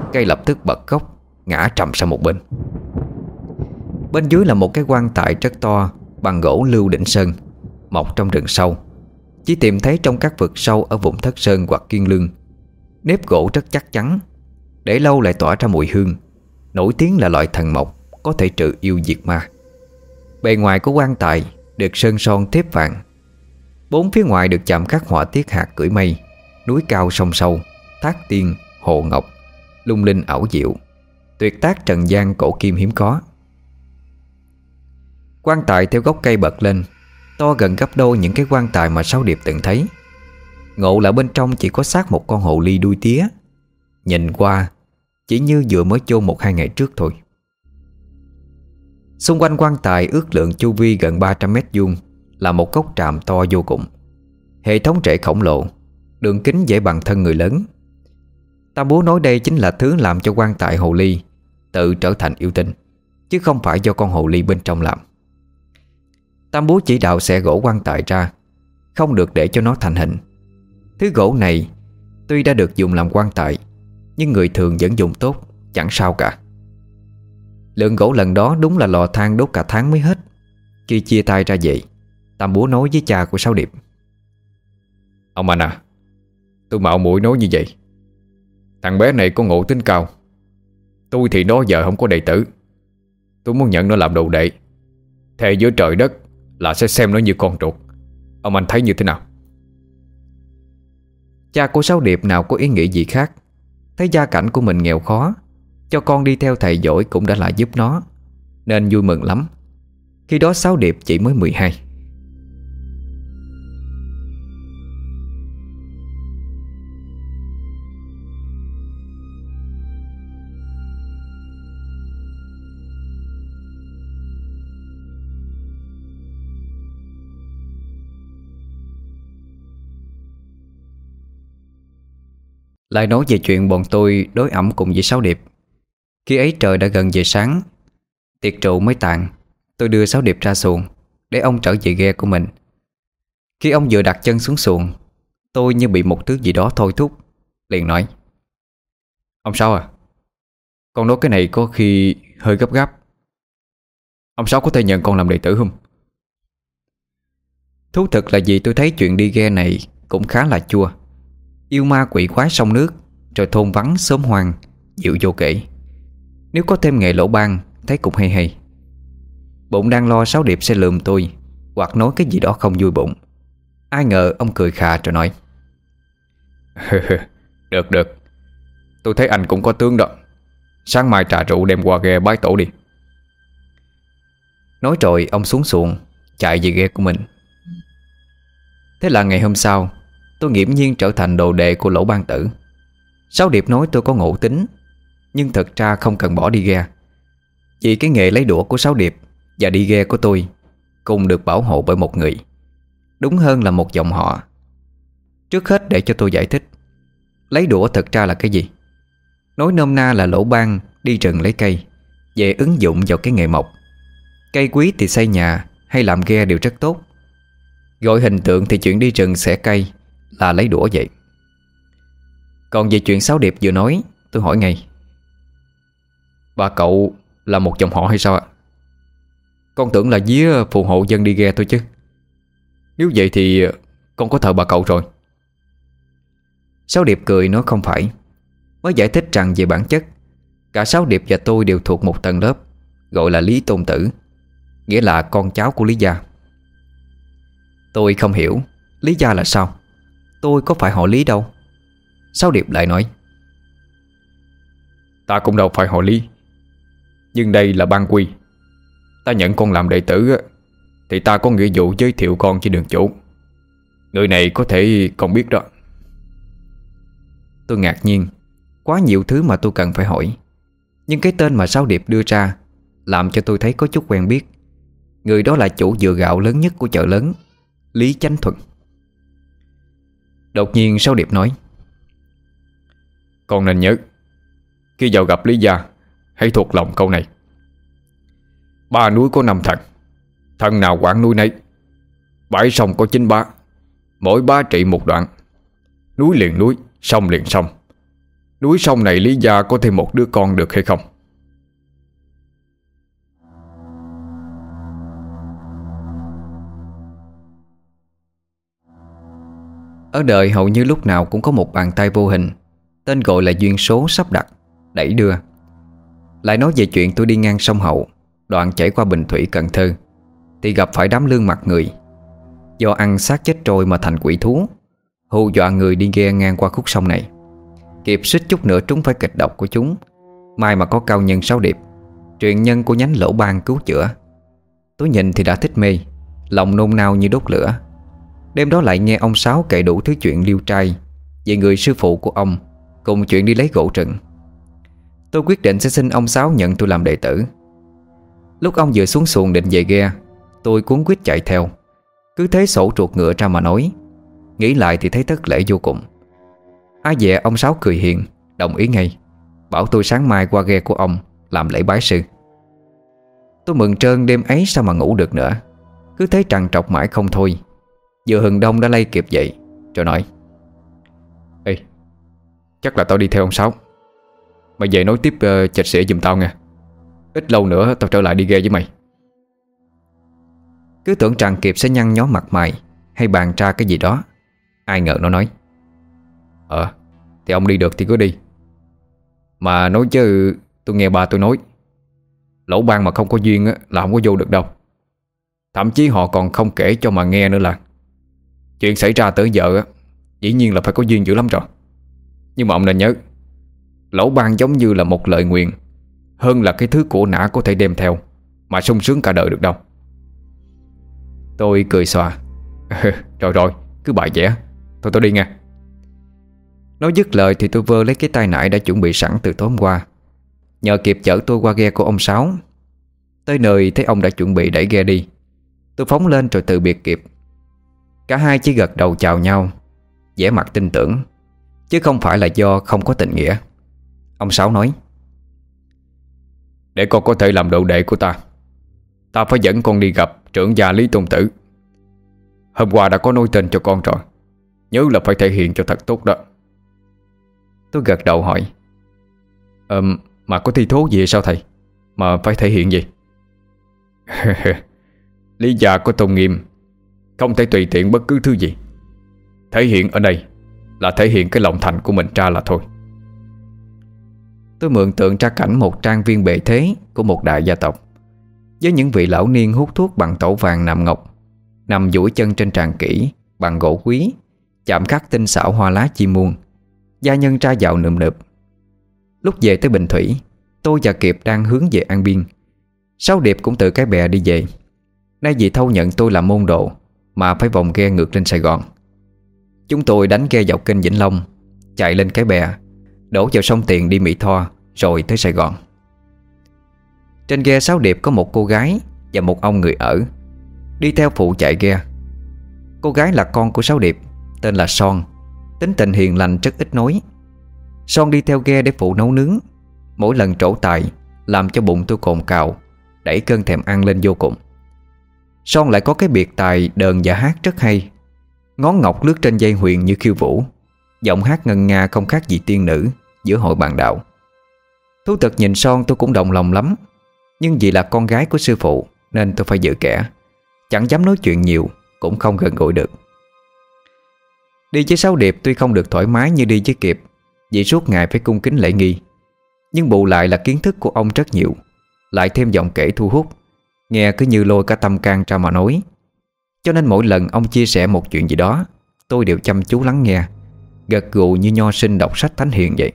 Cây lập tức bật gốc, ngã trầm sang một bên. Bên dưới là một cái quan tài rất to, bằng gỗ lưu đỉnh sơn, mọc trong rừng sâu. Chỉ tìm thấy trong các vực sâu ở vùng Thất Sơn hoặc Kiên Lương. Nếp gỗ rất chắc chắn, để lâu lại tỏa ra mùi hương, nổi tiếng là loại thần mộc có thể trừ yêu diệt ma. Bề ngoài của quan tài được sơn son thép vàng. Bốn phía ngoài được chạm khắc họa tiết hạt cưỡi mây, núi cao sông sâu, thác tiên, hồ ngọc, lung linh ảo diệu, tuyệt tác trần gian cổ kim hiếm có. Quan tài theo gốc cây bật lên, to gần gấp đôi những cái quan tài mà Sáu Điệp từng thấy. Ngộ là bên trong chỉ có xác một con hồ ly đuôi tía, nhìn qua chỉ như vừa mới chôn một hai ngày trước thôi. Xung quanh quan tài ước lượng chu vi gần ba trăm mét vuông là một cốc tràm to vô cùng. Hệ thống rễ khổng lồ, đường kính dễ bằng thân người lớn. Tam Bố nói đây chính là thứ làm cho quan tài hồ ly tự trở thành yêu tinh, chứ không phải do con hồ ly bên trong làm. Tam Bố chỉ đạo xẻ gỗ quan tài ra, không được để cho nó thành hình. Thứ gỗ này tuy đã được dùng làm quan tài, nhưng người thường vẫn dùng tốt, chẳng sao cả. Lượng gỗ lần đó đúng là lò than đốt cả tháng mới hết. Khi chia tay ra vậy, Tam Bố nói với cha của Sáu Điệp: "Ông anh à, tôi mạo muội nói như vậy. Thằng bé này có ngộ tính cao. Tôi thì đó giờ không có đệ tử. Tôi muốn nhận nó làm đồ đệ, thề giữa trời đất là sẽ xem nó như con ruột. Ông anh thấy như thế nào?" Cha của Sáu Điệp nào có ý nghĩ gì khác. Thấy gia cảnh của mình nghèo khó, cho con đi theo thầy giỏi cũng đã là giúp nó, nên vui mừng lắm. Khi đó Sáu Điệp chỉ mới mười hai. Lại nói về chuyện bọn tôi đối ẩm cùng với Sáu Điệp. Khi ấy trời đã gần về sáng, tiệc rượu mới tàn. Tôi đưa Sáu Điệp ra xuồng để ông trở về ghe của mình. Khi ông vừa đặt chân xuống xuồng, tôi như bị một thứ gì đó thôi thúc, liền nói: "Ông Sáu à, con nói cái này có khi hơi gấp gáp. Ông Sáu có thể nhận con làm đệ tử không?" Thú thực là vì tôi thấy chuyện đi ghe này cũng khá là chua. Yêu ma quỷ quái sông nước, rồi thôn vắng xóm hoang, dịu vô kể. Nếu có thêm nghề lỗ ban, thấy cũng hay hay. Bụng đang lo Sáu Điệp sẽ lườm tôi hoặc nói cái gì đó không vui bụng. Ai ngờ ông cười khà rồi nói: "Được được, tôi thấy anh cũng có tướng đó. Sáng mai trà rượu đem qua ghe bái tổ đi." Nói rồi ông xuống xuồng chạy về ghe của mình. Thế là ngày hôm sau, tôi nghiễm nhiên trở thành đồ đệ của Lỗ Ban Tử. Sáu Điệp nói tôi có ngộ tính, nhưng thật ra không cần bỏ đi ghe. Vì cái nghề lấy đũa của Sáu Điệp và đi ghe của tôi cùng được bảo hộ bởi một người, đúng hơn là một dòng họ. Trước hết để cho tôi giải thích, lấy đũa thật ra là cái gì. Nói nôm na là Lỗ Ban đi rừng lấy cây về ứng dụng vào cái nghề mộc. Cây quý thì xây nhà hay làm ghe đều rất tốt. Gọi hình tượng thì chuyện đi rừng xẻ cây là lấy đũa vậy. Còn về chuyện Sáu Điệp vừa nói, tôi hỏi ngay: "Bà cậu là một dòng họ hay sao ạ?" "Con tưởng là vía phù hộ dân đi ghe thôi chứ. Nếu vậy thì con có thờ bà cậu rồi." Sáu Điệp cười nói không phải. Mới giải thích rằng về bản chất, cả Sáu Điệp và tôi đều thuộc một tầng lớp gọi là Lý Tôn Tử, nghĩa là con cháu của Lý gia. Tôi không hiểu Lý gia là sao. Tôi có phải họ Lý đâu. Sáu Điệp lại nói: "Ta cũng đâu phải họ Lý, nhưng đây là ban quy. Ta nhận con làm đệ tử thì ta có nghĩa vụ giới thiệu con cho đường chủ. Người này có thể con biết đó." Tôi ngạc nhiên. Quá nhiều thứ mà tôi cần phải hỏi, nhưng cái tên mà Sáu Điệp đưa ra làm cho tôi thấy có chút quen biết. Người đó là chủ dừa gạo lớn nhất của chợ lớn, Lý Chánh Thuận. Đột nhiên Sáu Điệp nói: "Con nên nhớ, khi vào gặp Lý gia, hãy thuộc lòng câu này: ba núi có năm thần, thần nào quản núi nấy. Bãi sông có chín bá, mỗi bá trị một đoạn. Núi liền núi, sông liền sông. núi sông này Lý gia có thêm một đứa con được hay không? Ở đời hầu như lúc nào cũng có một bàn tay vô hình, tên gọi là duyên số sắp đặt, đẩy đưa. Lại nói về chuyện tôi đi ngang sông Hậu, đoạn chảy qua Bình Thủy, Cần Thơ, thì gặp phải đám lương mặt người. Do ăn xác chết trôi mà thành quỷ thú, hù dọa người đi ghe ngang qua khúc sông này. Kịp suýt chút nữa trúng phải kịch độc của chúng. May mà có cao nhân Sáu Điệp, truyền nhân của nhánh Lỗ Ban cứu chữa. Tôi nhìn thì đã thích mê, lòng nôn nao như đốt lửa. Đêm đó lại nghe ông Sáu kể đủ thứ chuyện liêu trai về người sư phụ của ông, cùng chuyện đi lấy gỗ rừng. Tôi quyết định sẽ xin ông Sáu nhận tôi làm đệ tử. Lúc ông vừa xuống xuồng định về ghe, tôi cuống quýt chạy theo. Cứ thế sổ ruột ngựa ra mà nói. Nghĩ lại thì thấy thất lễ vô cùng. Ai dè ông Sáu cười hiền, đồng ý ngay, bảo tôi sáng mai qua ghe của ông làm lễ bái sư. Tôi mừng trơn đêm ấy sao mà ngủ được nữa. Cứ thấy trằn trọc mãi không thôi. Vừa hừng đông đã lay kịp dậy, rồi nói: Ê, chắc là tao đi theo ông Sáu. Mày về nói tiếp uh, chạch xỉa giùm tao nha. Ít lâu nữa tao trở lại đi ghe với mày. Cứ tưởng Tràng Kiệt sẽ nhăn nhó mặt mày hay bàn tra cái gì đó. Ai ngờ nó nói: Ờ, thì ông đi được thì cứ đi. Mà nói chứ tôi nghe bà tôi nói, Lỗ Ban mà không có duyên á, là không có vô được đâu. Thậm chí họ còn không kể cho mà nghe nữa là chuyện xảy ra tới giờ á, dĩ nhiên là phải có duyên dữ lắm rồi. Nhưng mà ông nên nhớ, Lỗ Ban giống như là một lời nguyền, hơn là cái thứ của nã có thể đem theo mà sung sướng cả đời được đâu. Tôi cười xòa: Rồi rồi, cứ bài vẽ. Thôi tôi đi nha. Nói dứt lời thì tôi vơ lấy cái tay nải đã chuẩn bị sẵn từ tối hôm qua, nhờ kịp chở tôi qua ghe của ông Sáu. Tới nơi thấy ông đã chuẩn bị đẩy ghe đi, tôi phóng lên rồi từ biệt kịp. Cả hai chỉ gật đầu chào nhau, vẻ mặt tin tưởng, chứ không phải là do không có tình nghĩa. Ông Sáu nói: Để con có thể làm đồ đệ của ta, ta phải dẫn con đi gặp trưởng gia Lý Tôn Tử. Hôm qua đã có nói tên cho con rồi, nhớ là phải thể hiện cho thật tốt đó. Tôi gật đầu hỏi: Ờ, mà có thi thố gì sao thầy? Mà phải thể hiện gì? Lý gia có tôn nghiêm, không thể tùy tiện bất cứ thứ gì. Thể hiện ở đây là thể hiện cái lòng thành của mình ra là thôi. Tôi mượn tượng ra cảnh một trang viên bề thế của một đại gia tộc, với những vị lão niên hút thuốc bằng tẩu vàng nạm ngọc, nằm duỗi chân trên tràng kỹ bằng gỗ quý, chạm khắc tinh xảo hoa lá chim muôn. Gia nhân ra dạo nườm nượp. Lúc về tới Bình Thủy, tôi và Kiệt đang hướng về An Biên. Sáu Điệp cũng từ cái bè đi về. Nay vì thâu nhận tôi là môn đồ mà phải vòng ghe ngược lên Sài Gòn. Chúng tôi đánh ghe dọc kênh Vĩnh Long, chạy lên cái bè, đổ vào sông Tiền đi Mỹ Tho, rồi tới Sài Gòn. Trên ghe Sáu Điệp có một cô gái và một ông người ở, đi theo phụ chạy ghe. Cô gái là con của Sáu Điệp, tên là Son, tính tình hiền lành rất ít nói. Son đi theo ghe để phụ nấu nướng. Mỗi lần trổ tài làm cho bụng tôi cồn cào, đẩy cơn thèm ăn lên vô cùng. Son lại có cái biệt tài đờn và hát rất hay. Ngón ngọc lướt trên dây huyền như khiêu vũ, giọng hát ngân nga không khác gì tiên nữ giữa hội bàn đạo. Thú thực nhìn Son tôi cũng động lòng lắm, nhưng vì là con gái của sư phụ nên tôi phải giữ kẻ, chẳng dám nói chuyện nhiều, cũng không gần gũi được. Đi với Sáu Điệp tuy không được thoải mái như đi với Kiệt, vì suốt ngày phải cung kính lễ nghi, nhưng bù lại là kiến thức của ông rất nhiều, lại thêm giọng kể thu hút, nghe cứ như lôi cả tâm can ra mà nói. Cho nên mỗi lần ông chia sẻ một chuyện gì đó, tôi đều chăm chú lắng nghe, gật gù như nho sinh đọc sách thánh hiền vậy.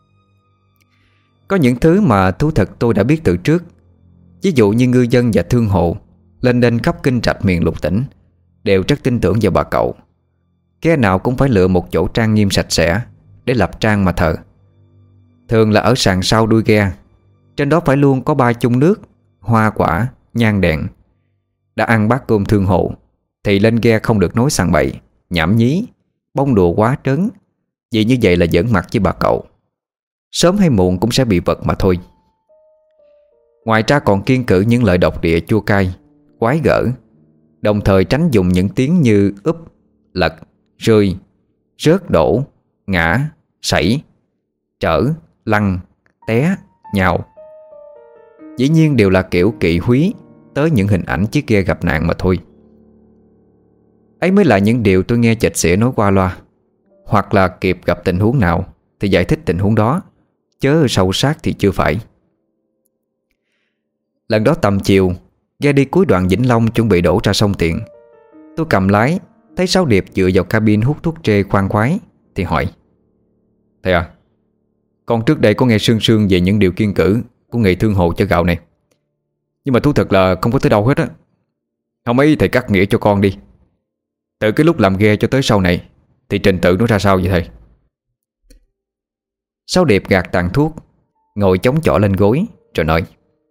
Có những thứ mà thú thật tôi đã biết từ trước. Ví dụ như ngư dân và thương hộ lên đên khắp kinh trạch miền lục tỉnh đều rất tin tưởng vào bà cậu. Ghe nào cũng phải lựa một chỗ trang nghiêm sạch sẽ để lập trang mà thờ. Thường là ở sàn sau đuôi ghe, trên đó phải luôn có ba chung nước, hoa quả, nhang đèn. Đã ăn bát cơm thương hộ thì lên ghe không được nói sằng bậy, nhảm nhí, bông đùa quá trớn, vì như vậy là giỡn mặt với bà cậu. Sớm hay muộn cũng sẽ bị vật mà thôi. Ngoài ra còn kiêng cữ những lời độc địa chua cay, quái gở, đồng thời tránh dùng những tiếng như úp, lật, rơi, rớt đổ, ngã, sảy. trở, lăn, té, nhào. Dĩ nhiên đều là kiểu kỵ húy tới những hình ảnh chiếc ghe gặp nạn mà thôi. Ấy mới là những điều tôi nghe chạch xỉa nói qua loa, hoặc là kịp gặp tình huống nào thì giải thích tình huống đó, chớ sâu sát thì chưa phải. Lần đó tầm chiều, ghe đi cuối đoạn Vĩnh Long chuẩn bị đổ ra sông Tiền. Tôi cầm lái, thấy Sáu Điệp dựa vào cabin hút thuốc trê khoan khoái thì hỏi: "Thầy à, con trước đây có nghe sương sương về những điều kiêng cữ của nghề thương hồ cho gạo này, nhưng mà thú thật là không có tới đâu hết á. Không mấy thầy cắt nghĩa cho con đi. Từ cái lúc làm ghe cho tới sau này thì trình tự nó ra sao vậy thầy?" Sáu Điệp gạt tàn thuốc, ngồi chống chỏ lên gối rồi nói: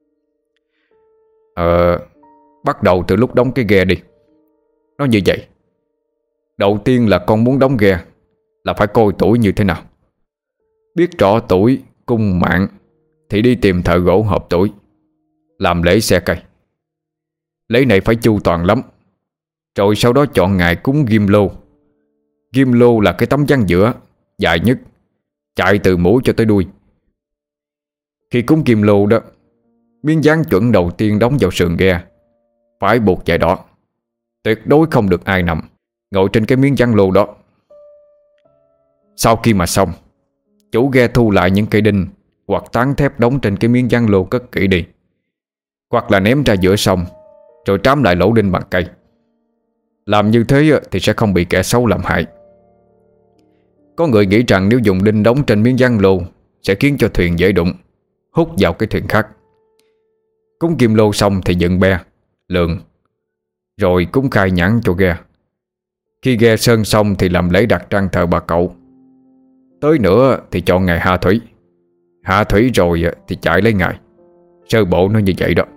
Ờ, bắt đầu từ lúc đóng cái ghe đi. Nó như vậy. Đầu tiên là con muốn đóng ghe là phải coi tuổi như thế nào. Biết rõ tuổi, cung mạng thì đi tìm thợ gỗ hợp tuổi, làm lễ xe cây. Lễ này phải chu toàn lắm. Rồi sau đó chọn ngày cúng ghim lô. Ghim lô là cái tấm ván giữa dài nhất, chạy từ mũi cho tới đuôi. Khi cúng ghim lô đó, miếng dán chuẩn đầu tiên đóng vào sườn ghe phải buộc dài đỏ. Tuyệt đối không được ai nằm ngồi trên cái miếng dán lô đó. Sau khi mà xong, chủ ghe thu lại những cây đinh hoặc tán thép đóng trên cái miếng dán lô cất kỹ đi, hoặc là ném ra giữa sông rồi trám lại lỗ đinh bằng cây. Làm như thế thì sẽ không bị kẻ xấu làm hại. Có người nghĩ rằng nếu dùng đinh đóng trên miếng dán lô sẽ khiến cho thuyền dễ đụng, hút vào cái thuyền khác. Cúng kim lô xong thì dựng be, lường, rồi cúng khai nhãn cho ghe. Khi ghe sơn xong thì làm lễ đặt trang thờ bà cậu. Tới nữa thì chọn ngày hạ thủy. Hạ thủy rồi thì chạy lấy ngày. Sơ bộ nó như vậy đó.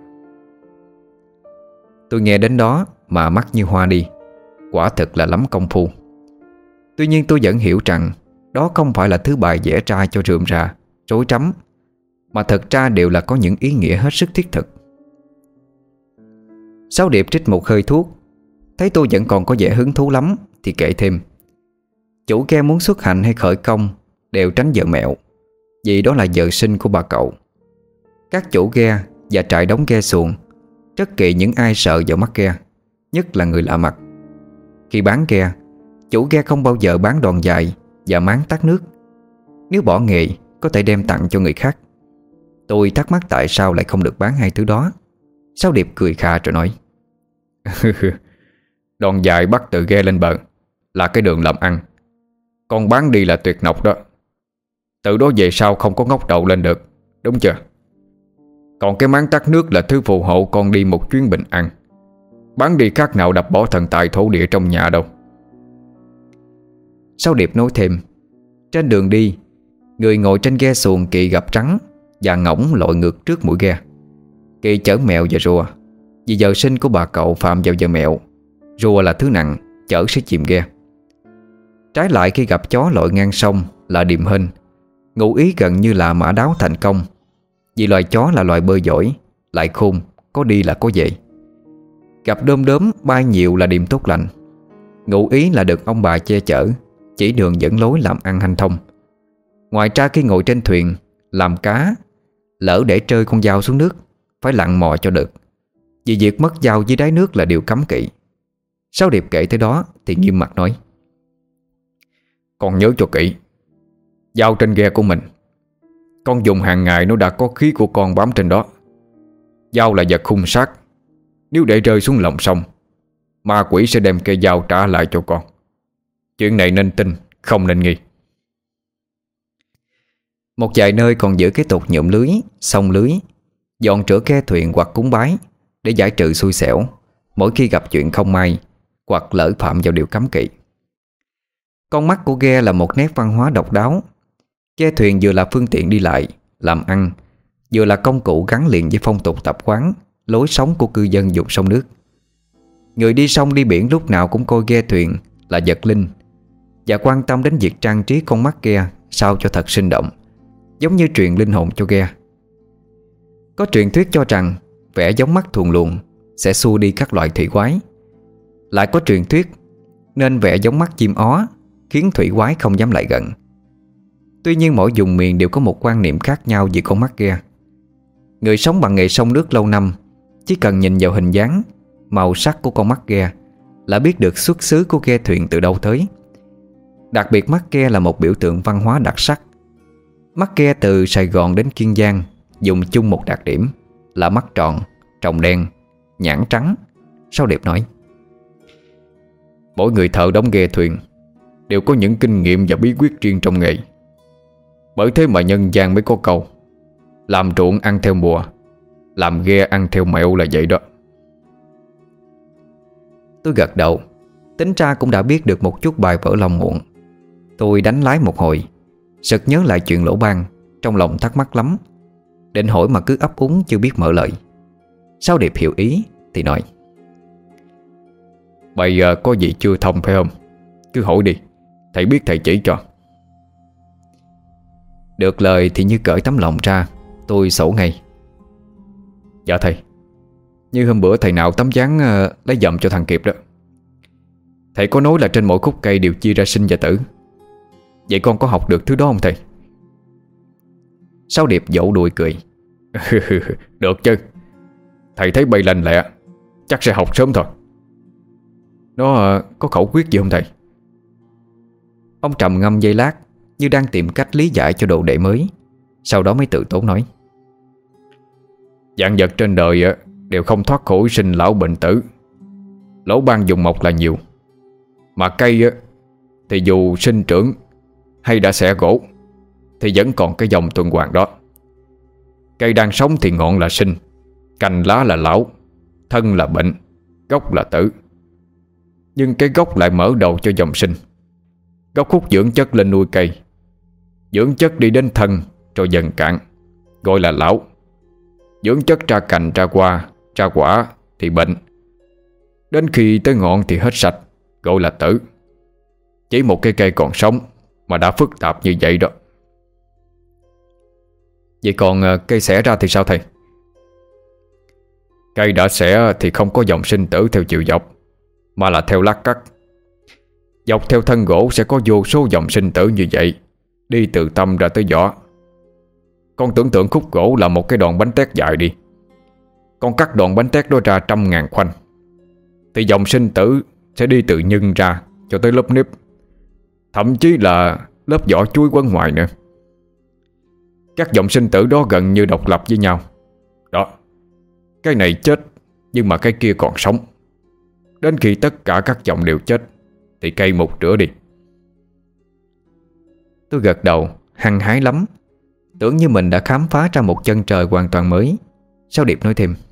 Tôi nghe đến đó mà mắt như hoa đi. Quả thực là lắm công phu. Tuy nhiên tôi vẫn hiểu rằng đó không phải là thứ bài vẽ ra cho rườm rà, rối rắm, mà thật ra đều là có những ý nghĩa hết sức thiết thực. Sáu Điệp trích một hơi thuốc, thấy tôi vẫn còn có vẻ hứng thú lắm thì kể thêm: Chủ ghe muốn xuất hành hay khởi công đều tránh vợ mẹo, vì đó là vợ sinh của bà cậu. Các chủ ghe và trại đóng ghe xuồng rất kỵ những ai sợ vào mắt ghe, nhất là người lạ mặt. Khi bán ghe, chủ ghe không bao giờ bán đòn dài và máng tát nước. Nếu bỏ nghề có thể đem tặng cho người khác. Tôi thắc mắc tại sao lại không được bán hai thứ đó. Sáu Điệp cười khà rồi nói: Đòn dài bắt từ ghe lên bờ là cái đường làm ăn, còn bán đi là tuyệt nọc đó. Từ đó về sau không có ngóc đầu lên được, đúng chưa? Còn cái máng tát nước là thứ phù hộ con đi một chuyến bình an. Bán đi khác nào đập bỏ thần tài thổ địa trong nhà đâu. Sáu Điệp nói thêm: Trên đường đi, người ngồi trên ghe xuồng kỵ gặp trắng và ngỗng lội ngược trước mũi ghe. Kỵ chở mèo và rùa, vì giờ sinh của bà cậu phạm vào giờ mẹo. Rùa là thứ nặng, chở sẽ chìm ghe. Trái lại, khi gặp chó lội ngang sông là điềm hên. Ngụ ý gần như là mã đáo thành công, vì loài chó là loài bơi giỏi, lại khôn, có đi là có về. Gặp đom đóm bay nhiều là điềm tốt lành. Ngụ ý là được ông bà che chở, chỉ đường dẫn lối làm ăn hanh thông. Ngoài ra, khi ngồi trên thuyền làm cá, lỡ để rơi con dao xuống nước phải lặn mò cho được, vì việc mất dao dưới đáy nước là điều cấm kỵ. Sáu Điệp kể tới đó thì nghiêm mặt nói: Con nhớ cho kỹ, dao trên ghe của mình con dùng hàng ngày nó đã có khí của con bám trên đó. Dao là vật hung sát, nếu để rơi xuống lòng sông, ma quỷ sẽ đem cây dao trả lại cho con. Chuyện này nên tin, không nên nghi. Một vài nơi còn giữ cái tục nhuộm lưới, xông lưới, dọn rửa ghe thuyền hoặc cúng bái để giải trừ xui xẻo mỗi khi gặp chuyện không may hoặc lỡ phạm vào điều cấm kỵ. Con mắt của ghe là một nét văn hóa độc đáo. Ghe thuyền vừa là phương tiện đi lại, làm ăn, vừa là công cụ gắn liền với phong tục tập quán, lối sống của cư dân vùng sông nước. Người đi sông đi biển lúc nào cũng coi ghe thuyền là vật linh và quan tâm đến việc trang trí con mắt ghe sao cho thật sinh động, giống như truyền linh hồn cho ghe. Có truyền thuyết cho rằng vẽ giống mắt thuần luồng sẽ xua đi các loại thủy quái. Lại có truyền thuyết nên vẽ giống mắt chim ó, khiến thủy quái không dám lại gần. Tuy nhiên mỗi vùng miền đều có một quan niệm khác nhau về con mắt ghe. Người sống bằng nghề sông nước lâu năm chỉ cần nhìn vào hình dáng, màu sắc của con mắt ghe là biết được xuất xứ của ghe thuyền từ đâu tới. Đặc biệt mắt ghe là một biểu tượng văn hóa đặc sắc. Mắt ghe từ Sài Gòn đến Kiên Giang dùng chung một đặc điểm là mắt tròn, tròng đen, nhãn trắng. Sao Điệp nói: Mỗi người thợ đóng ghe thuyền đều có những kinh nghiệm và bí quyết riêng trong nghề. Bởi thế mà nhân gian mới có câu làm ruộng ăn theo mùa, làm ghe ăn theo mẹo là vậy đó. Tôi gật đầu. Tính ra cũng đã biết được một chút bài vở lòng muộn. Tôi đánh lái một hồi, sực nhớ lại chuyện Lỗ Ban, trong lòng thắc mắc lắm. Định hỏi mà cứ ấp úng chưa biết mở lời. Sao Điệp hiểu ý thì nói: Bây giờ có gì chưa thông phải không? Cứ hỏi đi, thầy biết thầy chỉ cho. Được lời thì như cởi tấm lòng ra, tôi sổ ngay: Dạ thầy, như hôm bữa thầy nào tấm ván uh, lấy dầm cho thằng Kiệp đó. Thầy có nói là trên mỗi khúc cây đều chia ra sinh và tử. Vậy con có học được thứ đó không thầy? Sao Điệp vỗ đùi cười. Được chứ. Thầy thấy bay lành lẹ, chắc sẽ học sớm thôi. Nó uh, có khẩu quyết gì không thầy? Ông trầm ngâm giây lát, như đang tìm cách lý giải cho đồ đệ mới. Sau đó mới tự tốn nói: Vạn vật trên đời uh, đều không thoát khỏi sinh lão bệnh tử. Lỗ ban dùng mộc là nhiều, mà cây uh, thì dù sinh trưởng hay đã xẻ gỗ thì vẫn còn cái dòng tuần hoàn đó. Cây đang sống thì ngọn là sinh, cành lá là lão, thân là bệnh, gốc là tử. Nhưng cái gốc lại mở đầu cho dòng sinh. Gốc hút dưỡng chất lên nuôi cây, dưỡng chất đi đến thân rồi dần cạn, gọi là lão. Dưỡng chất ra cành, ra hoa, ra quả thì bệnh. Đến khi tới ngọn thì hết sạch, gọi là tử. Chỉ một cái cây còn sống mà đã phức tạp như vậy đó. Vậy còn cây xẻ ra thì sao thầy? Cây đã xẻ thì không có dòng sinh tử theo chiều dọc, mà là theo lát cắt. Dọc theo thân gỗ sẽ có vô số dòng sinh tử như vậy, đi từ tâm ra tới vỏ. Con tưởng tượng khúc gỗ là một cái đòn bánh tét dài đi. Con cắt đòn bánh tét đó ra trăm ngàn khoanh, thì dòng sinh tử sẽ đi từ nhân ra cho tới lớp nếp, thậm chí là lớp vỏ chuối quấn ngoài nữa. Các dòng sinh tử đó gần như độc lập với nhau. Đó, cái này chết nhưng mà cái kia còn sống. Đến khi tất cả các dòng đều chết thì cây mục rửa đi. Tôi gật đầu, hăng hái lắm. Tưởng như mình đã khám phá ra một chân trời hoàn toàn mới. Sao Điệp nói thêm: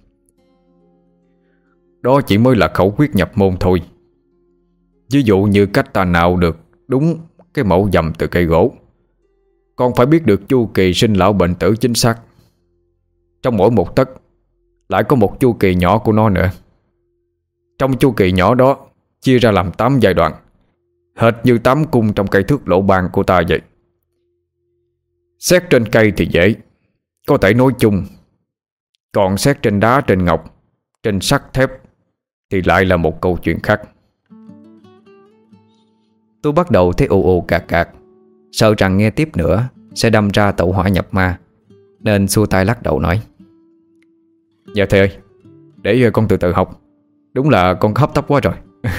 Đó chỉ mới là khẩu quyết nhập môn thôi. Ví dụ như cách ta nào được đúng cái mẫu dầm từ cây gỗ, con phải biết được chu kỳ sinh lão bệnh tử chính xác. Trong mỗi một tấc lại có một chu kỳ nhỏ của nó nữa. Trong chu kỳ nhỏ đó chia ra làm tám giai đoạn, hệt như tám cung trong cây thước Lỗ Ban của ta vậy. Xét trên cây thì dễ, có thể nói chung. Còn xét trên đá, trên ngọc, trên sắt thép thì lại là một câu chuyện khác. Tôi bắt đầu thấy ồ ồ cạc cạc, sợ rằng nghe tiếp nữa sẽ đâm ra tẩu hỏa nhập ma, nên xua tay lắc đầu nói: Dạ thầy ơi, để con từ từ học. Đúng là con hấp tấp quá rồi.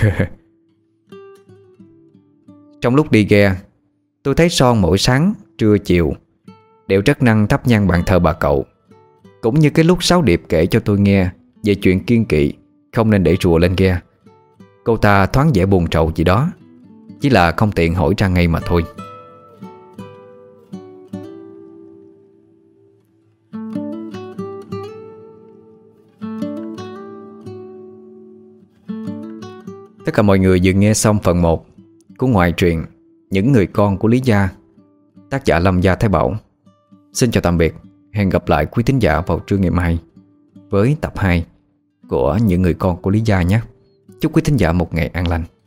Trong lúc đi ghe, tôi thấy Son mỗi sáng, trưa, chiều đều rất năng thắp nhang bàn thờ bà cậu. Cũng như cái lúc Sáu Điệp kể cho tôi nghe về chuyện kiêng kỵ không nên để rùa lên ghe. Cô ta thoáng vẻ buồn rầu gì đó, chỉ là không tiện hỏi ra ngay mà thôi. Tất cả mọi người vừa nghe xong phần một của ngoại truyện Những Người Con của Lý Gia, tác giả Lâm Gia Thái Bảo. Xin chào tạm biệt, hẹn gặp lại quý thính giả vào trưa ngày mai với tập hai của Những Người Con của Lý Gia nhé. Chúc quý thính giả một ngày an lành.